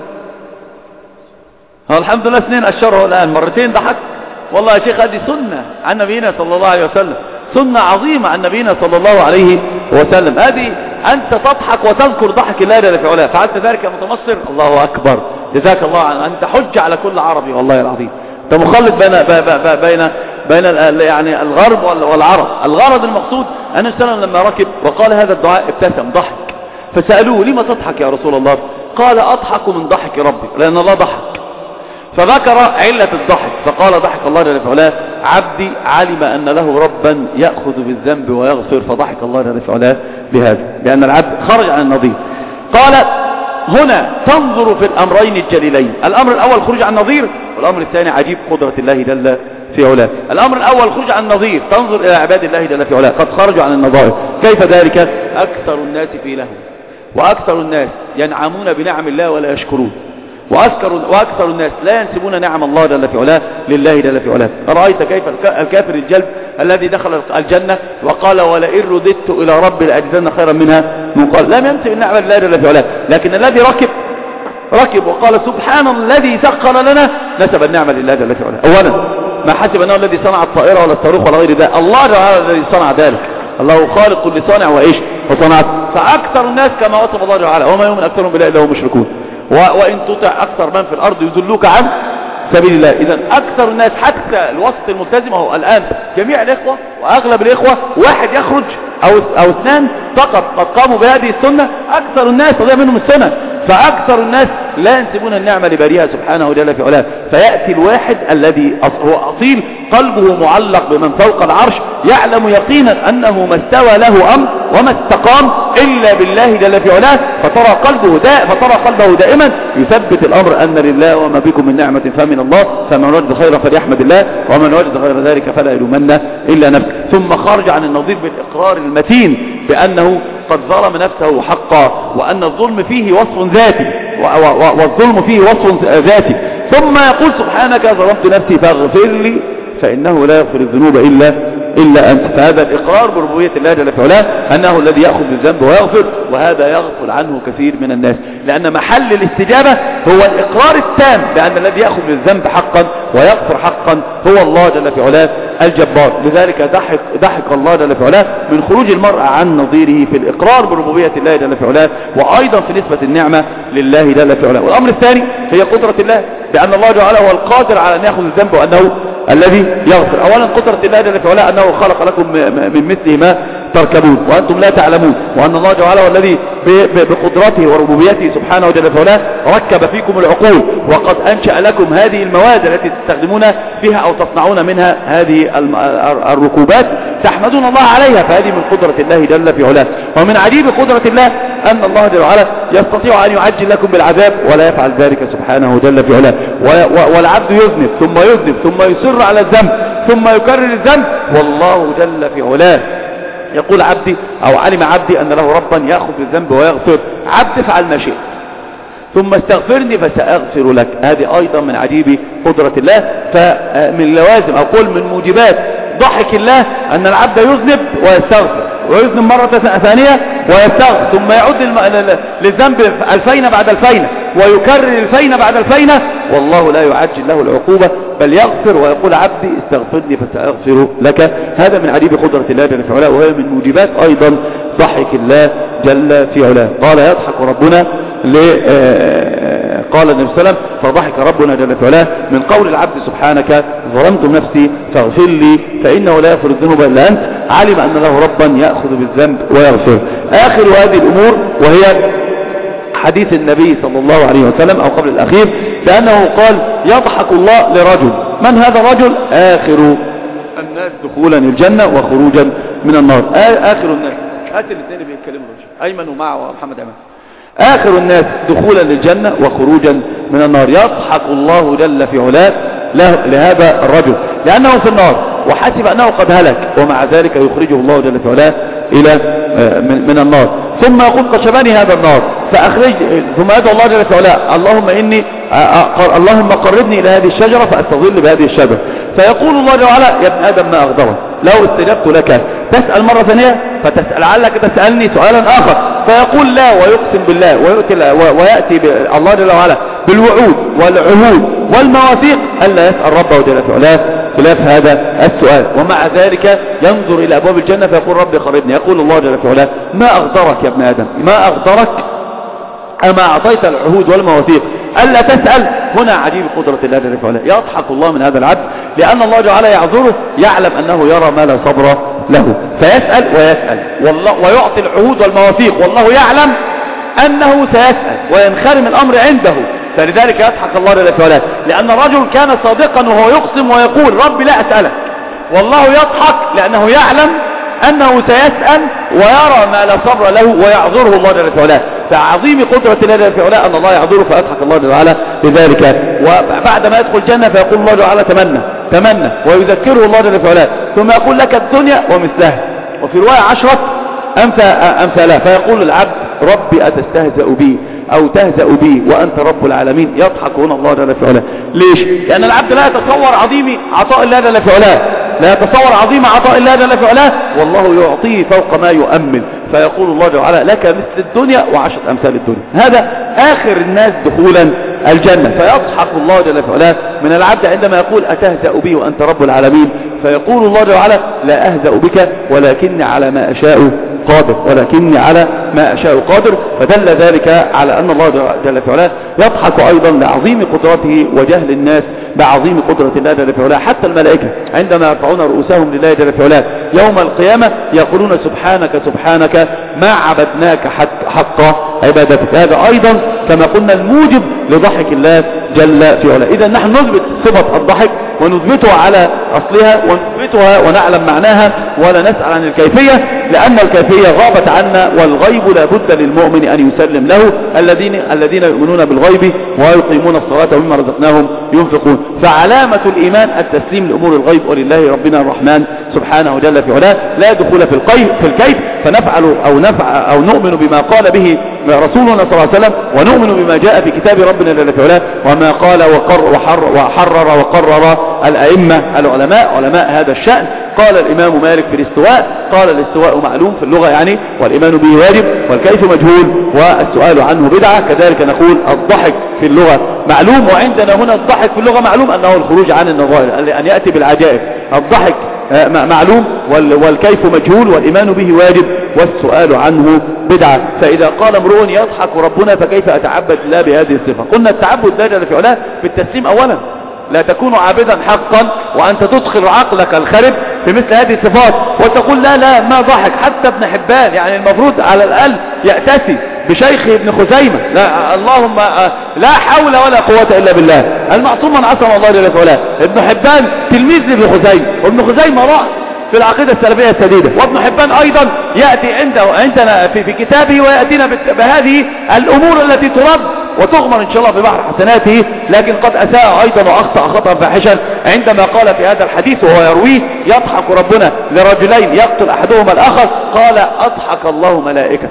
الحمد لله اثنين أشهره الآن، مرتين ضحك. والله يا شيخ هذه سنة عن نبينا صلى الله عليه وسلم، سنة عظيمة عن نبينا صلى الله عليه وسلم. هذه أنت تضحك وتذكر ضحك الله جل في علاه، فعلت ذلك يا متمصر، الله أكبر، جزاك الله عنه، أنت حج على كل عربي والله العظيم. أنت مخلط بين بين بين يعني الغرب والعرب. الغرض المقصود أن السلام لما ركب وقال هذا الدعاء ابتسم ضحك، فسألوه لما تضحك يا رسول الله؟ قال أضحك من ضحك ربي، لأن الله ضحك. فذكر علة الضحك فقال ضحك الله جل في علاه عبدي علم أن له ربا يأخذ بالذنب ويغفر، فضحك الله جل في علاه بهذا، لأن العبد خرج عن النظير. قال هنا تنظر في الأمرين الجليلين، الأمر الأول خروج عن النظير، والأمر الثاني عجيب قدرة الله جل في علاه. الأمر الأول خروج عن النظير، تنظر إلى عباد الله جل في علاه قد خرجوا عن النظائر. كيف ذلك؟ أكثر الناس في لهو، وأكثر الناس ينعمون بنعم الله ولا يشكرون، وأكثر, وأكثر الناس لا ينسبون نعم الله جل في علاه لله جل في علاه. أرأيت كيف الكافر الجلب الذي دخل الجنة وقال ولئن رددت إلى ربي لأجدن خيرا منها من قال، لم ينسب النعمة لله جل في علاه. لكن الذي ركب ركب وقال سبحان الذي سخر لنا نسب النعمة لله جل في علاه. أولا ما حسب أنه الذي صنع الطائرة ولا الصاروخ ولا غير ذلك، الله جل الذي صنع ذلك، الله خالق كل صانع وإيش وصنعت. فأكثر الناس كما وصف الله تعالى وما يؤمن أكثرهم بالله إلا هم مشركون، وإن تطع أكثر من في الأرض يضلوك عن سبيل الله. إذا أكثر الناس حتى الوسط الملتزم هو الآن جميع الإخوة وأغلب الإخوة واحد يخرج أو أو اثنان فقط قد قاموا بهذه السنة، أكثر الناس تضيع منهم السنة. فأكثر الناس لا ينسبون النعمة لباريها سبحانه جل في علاه. فيأتي الواحد الذي هو أصيل قلبه معلق بمن فوق العرش يعلم يقينا أنه ما استوى له أمر وما استقام إلا بالله جل في علاه، فترى قلبه دا فترى قلبه دائما يثبت الأمر أن لله وما بكم من نعمة فمن الله، فمن وجد خيرا فليحمد الله ومن وجد غير ذلك فلا يلومن إلا نفسه. ثم خرج عن النظير بالإقرار المتين بأنه قد ظلم نفسه حقا، وأن الظلم فيه وصف ذاتي والظلم فيه وصف ذاتي. ثم يقول سبحانك ظلمت نفسي فاغفر لي فإنه لا يغفر الذنوب إلا إلا أنت. فهذا الإقرار بربوبية الله جل في علاه أنه الذي يأخذ بالذنب ويغفر، وهذا يغفل عنه كثير من الناس، لأن محل الاستجابة هو الإقرار التام بأن الذي يأخذ بالذنب حقا ويغفر حقا هو الله جل في علاه الجبار. لذلك ضحك, ضحك الله جل في علاه من خروج المرء عن نظيره في الإقرار بربوبية الله جل في علاه، وأيضا في نسبة النعمة لله جل في علاه. والأمر الثاني هي قدرة الله، بأن الله جل وعلا هو القادر على أن يأخذ الذنب وأنه الذي يغفر. أولا قدرة الله جل في علاه أنه خلق لكم من مثله ما تركبون وأنتم لا تعلمون، وأن الله جل وعلا هو الذي بقدرته وربوبيته سبحانه وتعالى فعلا ركب فيكم العقول، وقد أنشأ لكم هذه المواد التي تستخدمون فيها أو تصنعون منها هذه الركوبات تحمدون الله عليها، فهذه من قدرة الله جل في علاه. ومن عجيب قدرة الله أن الله جل وعلا يستطيع أن يعجل لكم بالعذاب ولا يفعل ذلك سبحانه جل في علاه. والعبد يذنب ثم يذنب ثم يصر على الذنب ثم يكرر الذنب والله جل في علاه يقول عبدي أو علم عبدي أن له ربا يأخذ بالذنب ويغفر، عبد افعل ما شئت ثم استغفرني فسأغفر لك. هذه أيضا من عجيب قدرة الله. فمن لوازم أو قول من موجبات ضحك الله أن العبد يذنب ويستغفر ويذنب مرة ثانية ويستغفر ثم يعود للذنب الفين بعد الفين ويكرر الفين بعد الفين والله لا يعجل له العقوبة بل يغفر ويقول عبدي استغفرني فسأغفر لك. هذا من عجيب قدرة الله جل في علاه، وهي من موجبات أيضا ضحك الله جل في علاه. قال يضحك ربنا ل قال النبي صلى الله عليه وسلم فضحك ربنا جل في علاه من قول العبد سبحانك ظلمت نفسي فاغفر لي فإنه لا يغفر الذنوب إلا أنت، علم أن له ربا يأخذ بالذنب ويغفر. آخر هذه الأمور وهي حديث النبي صلى الله عليه وسلم أو قبل الأخير بأنه قال يضحك الله لرجل. من هذا الرجل؟ آخر الناس دخولا الجنة وخروجا من النار. آخر الناس هات الاثنين بيتكلموا أيمن ومعه ومحمد أمان. آخر الناس دخولا للجنة وخروجا من النار يضحك الله جل في علاه لهذا الرجل لأنه في النار وحسب أنه قد هلك، ومع ذلك يخرجه الله جل في علاه إلى من النار. ثم يقول قد شباني هذا النار فأخرج، ثم يدعو الله جل في علاه اللهم إني اللهم قربني إلى هذه الشجرة فأستظل بهذه الشجرة. فيقول الله جل وعلا يا ابن آدم ما أغضبك لو استجبت لك تسأل مرة ثانية فتسأل لعلك تسألني سؤالا آخر فيقول لا ويقسم بالله ويأتي, ويأتي الله جل وعلا بالوعود والعهود والمواثيق ألا يسأل ربه جل في علاه خلاف هذا السؤال، ومع ذلك ينظر إلى أبواب الجنة فيقول ربي قربني. يقول الله جل في علاه ما أغضرك يا ابن آدم ما أغضرك أما أعطيت العهود والمواثيق ألا تسأل. هنا عجيب قدرة الله جل في علاه يضحك الله من هذا العبد لأن الله جل وعلا يعذره يعلم أنه يرى ما لا صبر له فيسأل ويسأل والله ويعطي العهود والمواثيق والله يعلم أنه سيسأل وينخرم الأمر عنده، فلذلك يضحك الله جل في علاه لأن الرجل كان صادقا وهو يقسم ويقول ربي لا أسألك، والله يضحك لأنه يعلم أنه سيسأل ويرى ما لا صبر له ويعذره الله جل في علاه. فعظيم قدرة الله جل في علاه أن الله يعذره فيضحك الله جل وعلا لذلك. وبعد ما يدخل الجنة فيقول الله جل وعلا تمنى تمنى ويذكره الله جل في علاه ثم يقول لك الدنيا ومثلها، وفي رواية عشرة أمثالها، فيقول العبد ربي أتستهزأ بي أو تهزأ بي وأنت رب العالمين. يضحك هنا الله جل في علاه. ليش؟ لأن العبد لا يتصور عظيم عطاء الله جل في علاه، لا يتصور عظيم عطاء الله جل في علاه، والله يعطيه فوق ما يؤمل. فيقول الله جل وعلا لك مثل الدنيا وعشرة أمثال الدنيا. هذا آخر الناس دخولا الجنة. فيضحك الله جل في علاه من العبد عندما يقول أتهزأ بي وأنت رب العالمين، فيقول الله جل وعلا لا أهزأ بك ولكني على ما أشاء قادر، ولكني على ما أشاء قادر. فدل ذلك على أن الله جل في علاه يضحك أيضا لعظيم قدرته وجهل الناس بعظيم قدرة الله جل في علاه. حتى الملائكة عندما يرفعون رؤوسهم لله جل في علاه يوم القيامة يقولون سبحانك سبحانك ما عبدناك حق عبادتك. هذا أيضا كما قلنا الموجب لضحك الله جل في علاه. إذا نحن نثبت صفة الضحك ونثبتها على أصلها ونثبتها ونعلم معناها ولا نسأل عن الكيفية، لأن الكيفية غابت عنا، والغيب لا بد للمؤمن أن يسلم له. الذين الذين يؤمنون بالغيب ويقيمون الصلاة ومما رزقناهم ينفقون. فعلامة الإيمان التسليم لأمور الغيب، ولله ربنا الرحمن سبحانه جل في علاه لا دخول في الكيف في الكيف فنفعل أو نفع أو نؤمن بما قال به رسولنا صلى الله عليه وسلم، ونؤمن بما جاء في كتاب ربنا جل في علاه وما قال وقر وحر وحرر وقرر الأئمة العلماء علماء هذا الشأن. قال الإمام مالك في الاستواء، قال الاستواء معلوم في اللغة يعني، والإيمان به واجب، والكيف مجهول، والسؤال عنه بدعة. كذلك نقول الضحك في اللغة معلوم، وعندنا هنا الضحك في اللغة معلوم أنه الخروج عن النظائر، أن يأتي بالعجائب. الضحك معلوم والكيف مجهول والإيمان به واجب والسؤال عنه بدعة. فإذا قال امرؤ يضحك ربنا فكيف أتعبد الله بهذه الصفة؟ قلنا التعبد لا جل في علاه بالتسليم أولا، لا تكون عابدا حقا وأنت تدخل عقلك الخرب في مثل هذه الصفات وتقول لا لا ما ضحك. حتى ابن حبان يعني المفروض على الأقل يأتسي بشيخ ابن خزيمة، لا اللهم لا حول ولا قوة إلا بالله، المعصوم من عصم الله جل في علاه. ابن حبان تلميذ لابن خزيمة، وابن خزيمة رأس في العقيدة السلفية السديدة، وابن حبان أيضا يأتي عنده عندنا في, في كتابه ويأتينا بهذه الأمور التي ترد وتغمر إن شاء الله في بحر حسناته. لكن قد أساء أيضا وأخطأ خطأ فاحشا عندما قال في هذا الحديث وهو يرويه يضحك ربنا لرجلين يقتل أحدهما الآخر، قال أضحك الله ملائكته.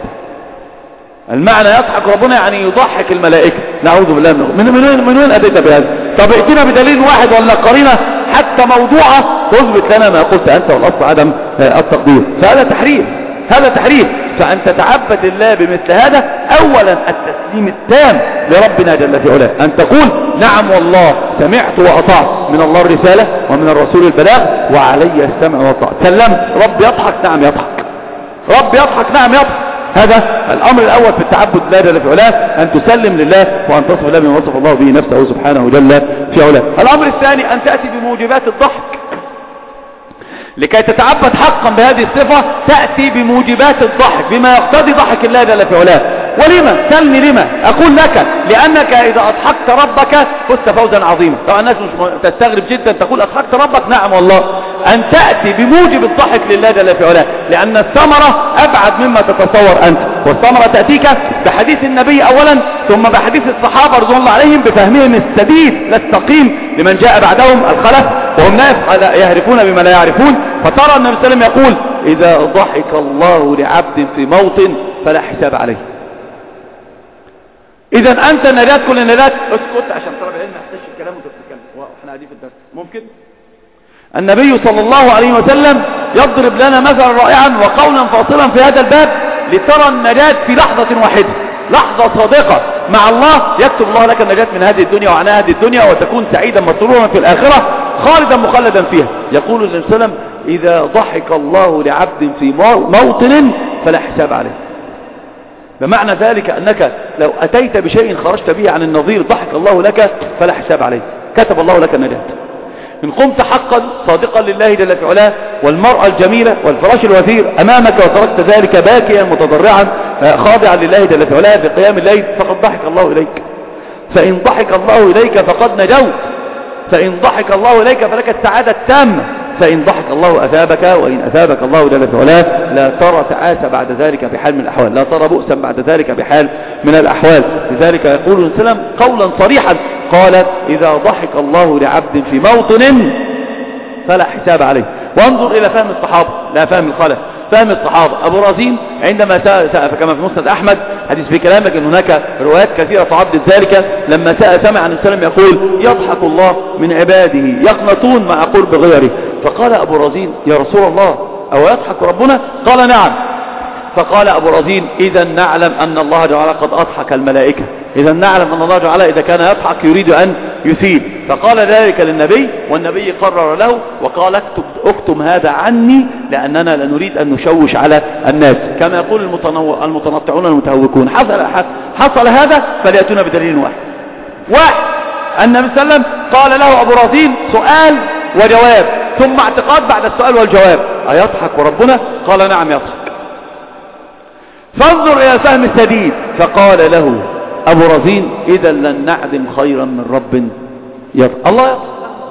المعنى يضحك ربنا يعني يضحك الملائكة، نعوذ بالله منه. من من من وين أتيت بهذا؟ طب ائتنا بدليل واحد ولا قرينة حتى موضوعة تثبت لنا ما قلت أنت، والأصل عدم التقدير. فهذا تحريف، هذا تحريف. فأن تتعبد الله بمثل هذا أولا التسليم التام لربنا جل في علاه، أن تقول نعم والله سمعت وأطعت، من الله الرسالة ومن الرسول البلاغ وعلي السمع والطاعة. سلمت، رب يضحك نعم يضحك، رب يضحك نعم يضحك. هذا الأمر الأول في التعبد لا جل في علاه، أن تسلم لله وأن تصف الله بما وصف الله به نفسه سبحانه جل في علاه. الأمر الثاني أن تأتي بموجبات الضحك. لكي تتعبد حقا بهذه الصفة تأتي بموجبات الضحك بما يقتضي ضحك الله جل في علاه. ولما؟ سلني لما؟ أقول لك لأنك إذا أضحكت ربك فزت فوزا عظيما. طبعا الناس مش تستغرب جدا تقول أضحكت ربك، نعم والله. أن تأتي بموجب الضحك لله جل في علاه، لأن الثمرة أبعد مما تتصور أنت، والثمرة تأتيك بحديث النبي أولا ثم بحديث الصحابة رضوان الله عليهم بفهمهم السديد لا السقيم لمن جاء بعدهم الخلف، وهم ناس يعرفون بما لا يعرفون. فترى النبي صلى الله عليه وسلم يقول إذا ضحك الله لعبد في موطن فلا حساب عليه. إذا أنت النجاة كل النجاة. اسكت عشان طلب العلم ما يحتاجش الكلام وانت بتتكلم واحنا قاعدين في الدرس. ممكن النبي صلى الله عليه وسلم يضرب لنا مثلا رائعا وقولا فاصلا في هذا الباب لترى النجاة في لحظة واحدة، لحظة صادقة مع الله يكتب الله لك النجاة من هذه الدنيا وعن هذه الدنيا، وتكون سعيدا مسرورا في الآخرة خالدا مخلدا فيها. يقول النبي صلى الله عليه وسلم إذا ضحك الله لعبد في موطن فلا حساب عليه. بمعنى ذلك أنك لو أتيت بشيء خرجت به عن النظير ضحك الله لك فلا حساب عليه، كتب الله لك النجاة. إن قمت حقا صادقا لله جل في علاه والمرأة الجميلة والفراش الوثير أمامك وتركت ذلك باكيا متضرعا خاضعا لله جل في علاه في قيام الليل فقد ضحك الله إليك. فإن ضحك الله إليك فقد نجوت، فإن ضحك الله إليك فلك السعادة التامة. فإن ضحك الله أثابك، وإن أثابك الله جل في علاه لا ترى تعاسة بعد ذلك بحال من الأحوال، لا ترى بؤسا بعد ذلك بحال من الأحوال. لذلك يقول السلام قولا صريحا قال إذا ضحك الله لعبد في موطن فلا حساب عليه. وانظر إلى فهم الصحابة لا فهم الخلف. فهم الصحابة. أبو رزين عندما سأل كما في مسند أحمد حديث في كلامك أن هناك روايات كثيرة تعدد ذلك، لما سأل سمع عن السلام يقول يضحك الله من عباده يقنطون مع قرب غيره، فقال أبو رزين يا رسول الله أو يضحك ربنا؟ قال نعم. فقال أبو رزين إذا نعلم أن الله جل وعلا قد أضحك الملائكة، إذا نعلم أن الله جل وعلا إذا كان يضحك يريد أن يثيب. فقال ذلك للنبي، والنبي قرر له وقال اكتب اكتم هذا عني لأننا لا نريد أن نشوش على الناس، كما يقول المتنطعون المتهوكون. حصل, حصل هذا فليأتون بدليل واحد واحد النبي صلى الله عليه وسلم قال له أبو رزين سؤال وجواب، ثم اعتقاد بعد السؤال والجواب، أيضحك ربنا؟ قال نعم يضحك. فانظر إلى فهم السديد. فقال له أبو رزين إذا لن نعدم خيرا من رب يضحك. الله يضحك،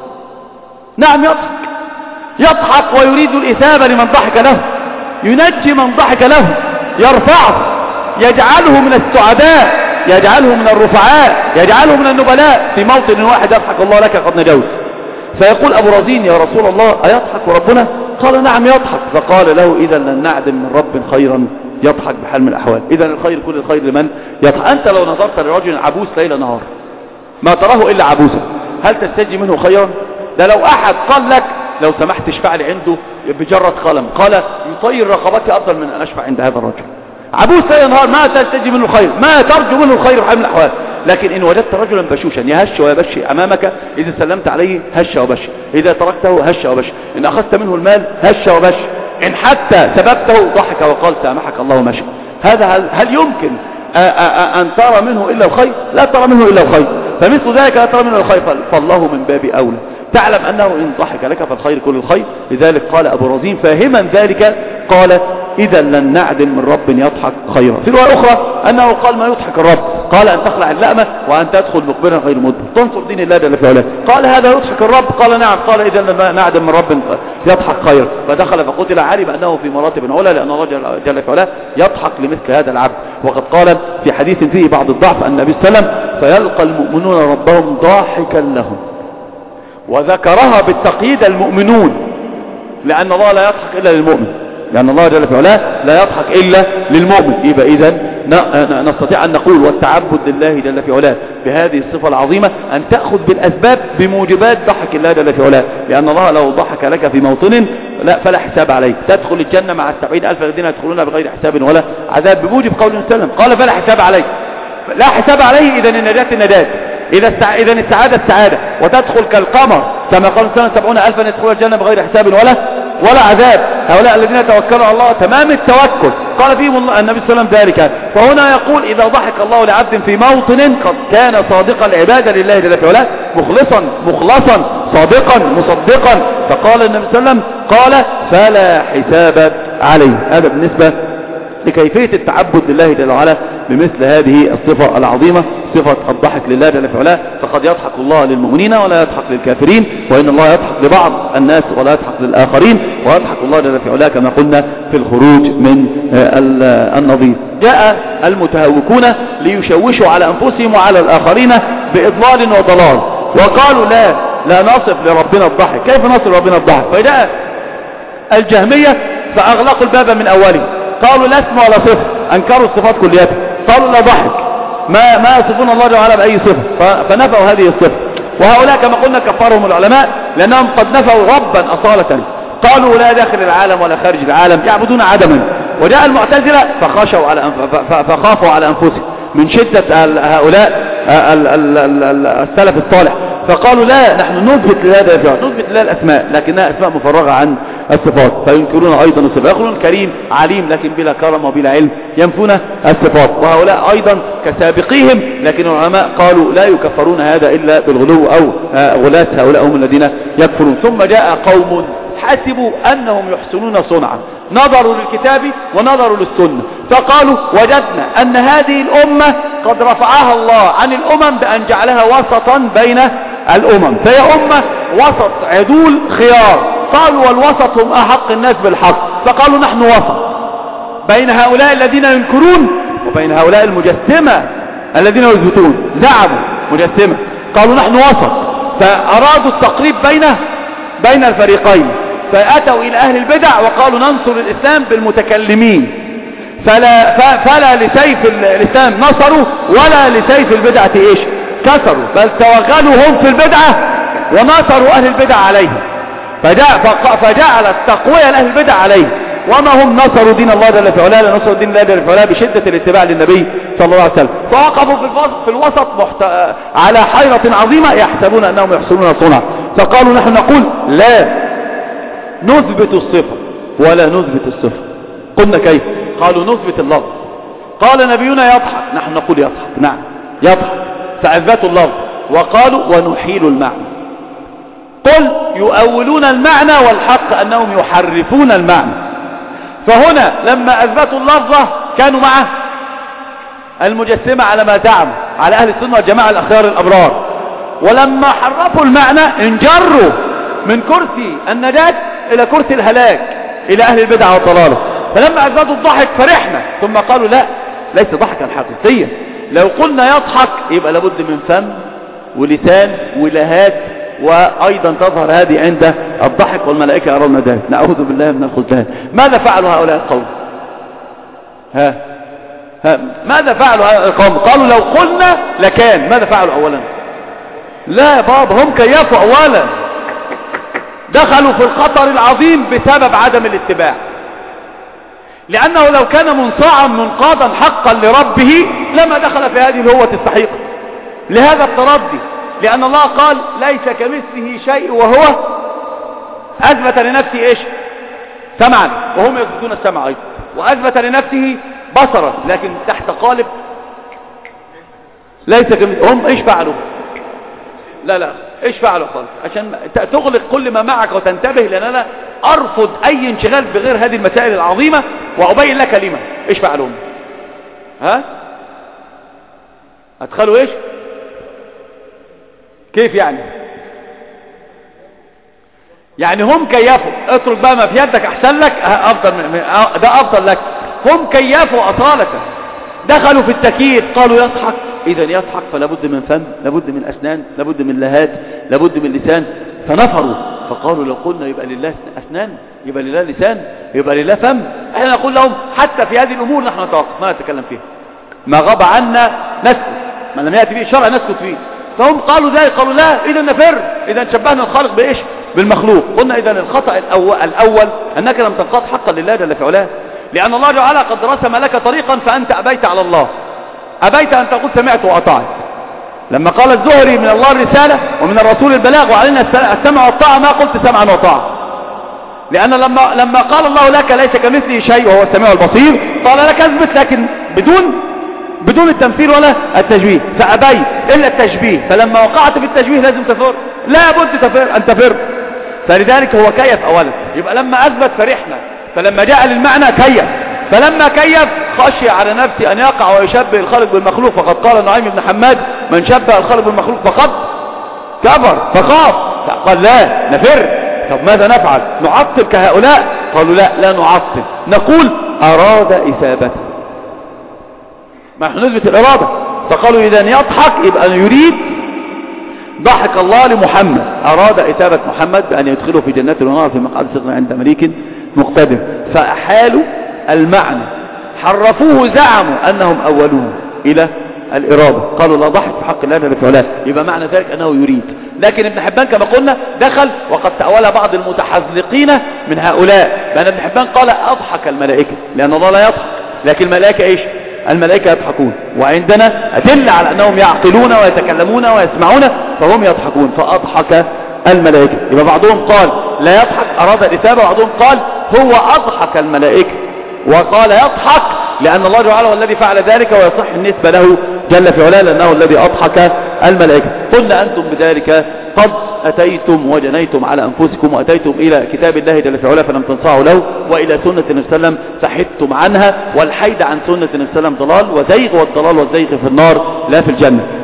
نعم يضحك، يضحك ويريد الإثابة لمن ضحك له، ينجي من ضحك له، يرفعه، يجعله من السعداء، يجعله من الرفعاء، يجعله من النبلاء. في موطن واحد يضحك الله لك قد نجوت. فيقول أبو رزين يا رسول الله أيضحك ربنا؟ قال نعم يضحك. فقال له إذا لن نعدم من رب خيرا يضحك بحال من الأحوال. إذا الخير كل الخير لمن يضحك. أنت لو نظرت لرجل عبوس ليل نهار ما تراه إلا عبوسا، هل تستجي منه خيرا؟ ده لو أحد قال لك لو سمحت اشفع لي عنده بجرة قلم، قال يطير رقبتي أفضل من أن أشفع عند هذا الرجل. عبوس ليل نهار ما تستجي منه الخير، ما ترجو منه الخير بحال من الأحوال. لكن إن وجدت رجلا بشوشا يهش ويبشي أمامك، إذا سلمت عليه هش وبشي، إذا تركته هش وبشي، إن أخذت منه المال هش وبشي، إن حتى سببته ضحك وقال سامحك الله مشي. هذا هل, هل يمكن آآ آآ أن ترى منه إلا الخير؟ لا ترى منه إلا الخير. فمثل ذلك لا ترى منه الخير، فالله من باب أولى. تعلم أنه إن ضحك لك فالخير كل الخير. لذلك قال أبو رزين فاهما ذلك قال إذا لن نعدم من رب يضحك خيرا. في رواية أخرى أنه قال ما يضحك الرب؟ قال أن تخلع اللأمة وأن تدخل مقبلا غير مدبر، تنصر دين الله جل في علاه. قال هذا يضحك الرب؟ قال نعم. قال إذا لن نعدم من رب يضحك خيرا. فدخل فقتل، علم أنه في مراتب علا لأن الله جل في علاه يضحك لمثل هذا العبد. وقد قال في حديث فيه بعض الضعف أن النبي صلى الله عليه وسلم فيلقى المؤمنون ربهم ضاحكا لهم، وذكرها بالتقييد المؤمنون، لأن الله لا يضحك إلا للمؤمن، لأن الله جل في علاه لا يضحك إلا للمؤمن. يبقى إذن نستطيع أن نقول والتعبد لله جل في علاه بهذه الصفة العظيمة أن تأخذ بالأسباب بموجبات ضحك الله جل في علاه، لأن الله لو ضحك لك في موطن لا فلا حساب عليك، تدخل الجنة مع السبعين ألف الذين يدخلون بغير حساب ولا عذاب بموجب قول وسلم. قال فلا حساب عليك، لا حساب عليه. إذن النجاة النجاة، إذا السع... إذن السعادة السعادة، وتدخل كالقمر كما قال سنة سبعون ألفا يدخلون الجنة بغير حساب ولا ولا عذاب. هؤلاء الذين توكلوا على الله تمام التوكل، قال فيهم النبي صلى الله عليه وسلم ذلك. فهنا يقول إذا ضحك الله لعبد في موطن قد كان صادق العبادة لله جل في علاه، مخلصا مخلصا صادقا مصدقا، فقال النبي صلى الله عليه وسلم قال فلا حساب عليه. هذا بالنسبة لكيفية التعبد لله جل وعلا بمثل هذه الصفة العظيمة، صفة الضحك لله جل في علاه. فقد يضحك الله للمؤمنين ولا يضحك للكافرين، وإن الله يضحك لبعض الناس ولا يضحك للآخرين، ويضحك الله جل في علاه كما قلنا في الخروج من النظير. جاء المتهوكون ليشوشوا على أنفسهم وعلى الآخرين بإضلال وضلال، وقالوا لا لا نصف لربنا الضحك. كيف نصف لربنا الضحك؟ فجاء الجهمية فأغلقوا الباب من أوله، قالوا لا اسم ولا صفة، أنكروا الصفات كلياتها، قالوا لا ضحك، ما ما يصفون الله جل وعلا بأي صفة، فنفوا هذه الصفة. وهؤلاء كما قلنا كفرهم العلماء لأنهم قد نفوا ربا أصالة، قالوا لا داخل العالم ولا خارج العالم، يعبدون عدما. وجاء المعتزلة فخشوا على فخافوا على أنفسهم من شدة هؤلاء السلف الصالح، فقالوا لا نحن نثبت لله نثبت لله الأسماء لكنها أسماء مفرغة عن الصفات، فينكرون أيضا الصفات. يقولون كريم عليم لكن بلا كرم وبلا علم، ينفون الصفات. وهؤلاء أيضا كسابقيهم، لكن العلماء قالوا لا يكفرون هذا إلا بالغلو أو غلاة، هؤلاء هم الذين يكفرون. ثم جاء قوم حسبوا أنهم يحسنون صنعا، نظروا للكتاب ونظروا للسنة، فقالوا وجدنا أن هذه الأمة قد رفعها الله عن الأمم بأن جعلها وسطا بين الأمم، فهي أمة وسط عدول خيار. قالوا والوسط هم أحق الناس بالحق، فقالوا نحن وسط بين هؤلاء الذين ينكرون وبين هؤلاء المجسمة الذين يثبتون. زعموا مجسمة، قالوا نحن وسط، فأرادوا التقريب بين بين الفريقين، فأتوا إلى أهل البدع وقالوا ننصر الإسلام بالمتكلمين، فلا, فلا لسيف الإسلام نصروا ولا لسيف البدعة إيش كسروا، بل توغلوا هم في البدعة ونصروا أهل البدع عليهم، فجعلت تقوية لأهل البدع عليهم، وما هم نصروا دين الله جل في علاه، لنصروا دين الله جل في علاه بشدة الاتباع للنبي صلى الله عليه وسلم. فوقفوا في الوسط محت... على حيرة عظيمة يحسبون أنهم يحسنون صنعا، فقالوا نحن نقول لا نثبت الصفة ولا نثبت الصفة. قلنا كيف؟ قالوا نثبت اللفظ. قال نبينا يضحك، نحن نقول يضحك، نعم يضحك، فأثبتوا اللفظ وقالوا ونحيل المعنى. قل يؤولون المعنى والحق أنهم يحرفون المعنى. فهنا لما أثبتوا اللفظة كانوا مع المجسمة على ما زعموا، على أهل السنة والجماعة الأخيار الأبرار، ولما حرفوا المعنى انجروا من كرسي النجاة إلى كرسي الهلاك، إلى أهل البدع والضلالة. فلما أثبتوا الضحك فرحنا، ثم قالوا لا ليس ضحكا حقيقيا، لو قلنا يضحك يبقى لابد من فم ولسان ولهات، وأيضا تظهر هذه عند الضحك والملائكة يرون ذلك. نعوذ بالله من الخذلان. ماذا فعلوا هؤلاء القوم؟ ها ها ماذا فعلوا هؤلاء القوم؟ قالوا لو قلنا لكان. ماذا فعلوا أولا؟ لا يا بابا، هم كيفوا أولا، دخلوا في الخطر العظيم بسبب عدم الاتباع، لأنه لو كان منصاعا منقادا حقا لربه لما دخل في هذه الهوة السحيقة. لهذا التردي، لأن الله قال ليس كمثله شيء وهو أثبت لنفسه إيش؟ سمعا، وهم يثبتون السمع أيضا، وأثبت لنفسه بصرا، لكن تحت قالب ليس كمثله. هم إيش فعلوا؟ لا لا إيش فعلوا خالص؟ عشان تغلق كل ما معك وتنتبه، لأن أنا أرفض أي انشغال بغير هذه المسائل العظيمة، وأبين لك كلمة. إيش فعلوا؟ ها؟ أدخلوا إيش؟ كيف يعني؟ يعني هم كيفوا، اترك بقى ما في يدك احسن لك، افضل ده افضل لك. هم كيفوا اصالة، دخلوا في التكييف، قالوا يضحك، اذا يضحك فلابد من فم، لابد من اسنان، لابد من لهات، لابد من لسان. فنفروا فقالوا لو قلنا يبقى لله اسنان، يبقى لله لسان، يبقى لله فم. احنا نقول لهم حتى في هذه الامور نحن نتوقف ما نتكلم فيها، ما غاب عنا نسكت، ما لم يأتي به الشرع نسكت فيه. فهم قالوا ذلك، قالوا لا إذا نفر، إذا شبهنا الخالق بإيش؟ بالمخلوق. قلنا إذا الخطأ الأول, الأول أنك لم تنقض حقا لله جل في علاه، لأن الله تعالى قد رسم لك طريقا فأنت أبيت على الله، أبيت أن تقول سمعت وأطعت. لما قال الزهري من الله الرسالة ومن الرسول البلاغ وعلينا السمع والطاعة، ما قلت سمعا وطاعة، لأن لما, لما قال الله لك ليس كمثله شيء وهو السميع البصير، قال لك اثبت، لكن بدون بدون التمثيل ولا التشبيه، فأبيت إلا التشبيه. فلما وقعت في التشبيه لازم تفر، لا بد تفر أن تفر. فلذلك هو كيف أولا، يبقى لما أثبت فرحنا، فلما جاء للمعنى كيف، فلما كيف خشي على نفسه أن يقع ويشبه الخالق بالمخلوق، فقد قال نعيم بن حماد من شبه الخالق بالمخلوق فقد كفر، فخاف، قال لا نفر. طب ماذا نفعل؟ نعطل كهؤلاء؟ قالوا لا لا نعطل، نقول أراد إثابته، ما نحن نثبت الإرادة. فقالوا إذا يضحك يبقى يريد ضحك الله لمحمد، أراد إثابة محمد بأن يدخله في جنات ونار في مقعد صدق عند مليك مقتدر. فأحالوا المعنى، حرفوه، زعموا أنهم أولوه إلى الإرادة، قالوا لا ضحك في حق الله جل في علاه، يبقى معنى ذلك أنه يريد. لكن ابن حبان كما قلنا دخل، وقد تأولها بعض المتحذلقين من هؤلاء، بأن ابن حبان قال أضحك الملائكة، لأن الله لا يضحك، لكن الملائكة إيش؟ الملائكة يضحكون، وعندنا أدل على أنهم يعقلون ويتكلمون ويسمعون، فهم يضحكون، فأضحك الملائكة. يبقى بعضهم قال لا يضحك أراد الإثابة، وبعضهم قال هو أضحك الملائكة، وقال يضحك لأن الله تعالى هو الذي فعل ذلك، ويصح النسبة له جل في علاه لأنه الذي أضحك الملائكة. قلنا أنتم بذلك قد أتيتم وجنيتم على أنفسكم، وأتيتم إلى كتاب الله جل في علاه فلم تنصعوا له، وإلى سنة النبي صلى الله عليه وسلم فحدتم عنها، والحيد عن سنة النبي صلى الله عليه وسلم ضلال وزيغ، والضلال والزيغ في النار لا في الجنة.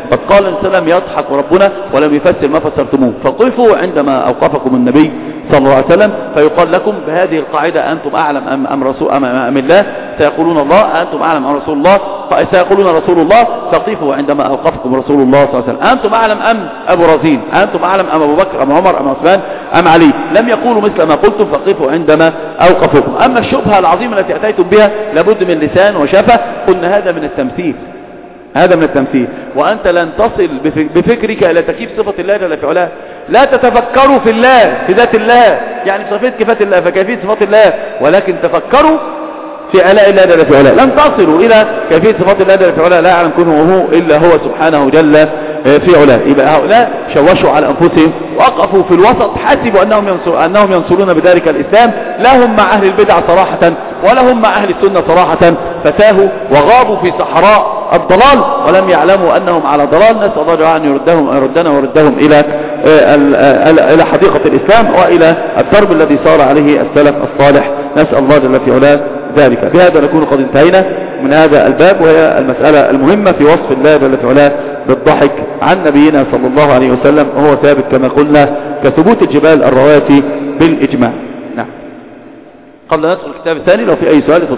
قد قال النبي صلى الله عليه وسلم يضحك ربنا ولم يفسر ما فسرتموه، فقفوا عندما أوقفكم النبي صلى الله عليه وسلم فيقال لكم بهذه القاعدة أنتم أعلم أم, أم, رسول أم, أم الله؟ سيقولون الله. أنتم أعلم أم رسول الله؟ سيقولون رسول الله. فقفوا عندما أوقفكم رسول الله صلى الله عليه وسلم. أنتم أعلم أم أبو رزين؟ أنتم أعلم أم أبو بكر أم عمر أم عثمان أم علي؟ لم يقولوا مثل ما قلتم، فقفوا عندما أوقفكم. أما الشبهة العظيمة التي أتيتم بها لابد من لسان وشفة، قلنا هذا من التمثيل، هذا من التمثيل، وأنت لن تصل بفكرك إلى تكييف صفة الله جل في علاه. لا تتفكروا في الله، في ذات الله، يعني صفات كيفية الله فكيفية صفات الله، ولكن تفكروا في آلاء الله جل في علاه. لن تصلوا إلى كيفية صفات الله جل في علاه، لا يعلم كنه وهو إلا هو سبحانه جل في علاه. يبقى هؤلاء شوشوا على أنفسهم وقفوا في الوسط، حسبوا أنهم, ينصر أنهم ينصرون بذلك الإسلام، لا هم مع أهل البدع صراحة ولا هم مع أهل السنة صراحة، فتاهوا وغابوا في صحراء الضلال ولم يعلموا أنهم على ضلال. نسأل الله جل أن يردهم يردنا ويردهم إلى إلى حديقة الإسلام وإلى الدرب الذي صار عليه السلف الصالح. نسأل الله جل في علاه ذلك. بهذا نكون قد انتهينا من هذا الباب، وهي المسألة المهمة في وصف الله جل في علاه بالضحك عن نبينا صلى الله عليه وسلم، وهو ثابت كما قلنا كثبوت الجبال الرواسي بالإجماع. نعم. قبل أن ندخل الكتاب الثاني لو في أي سؤال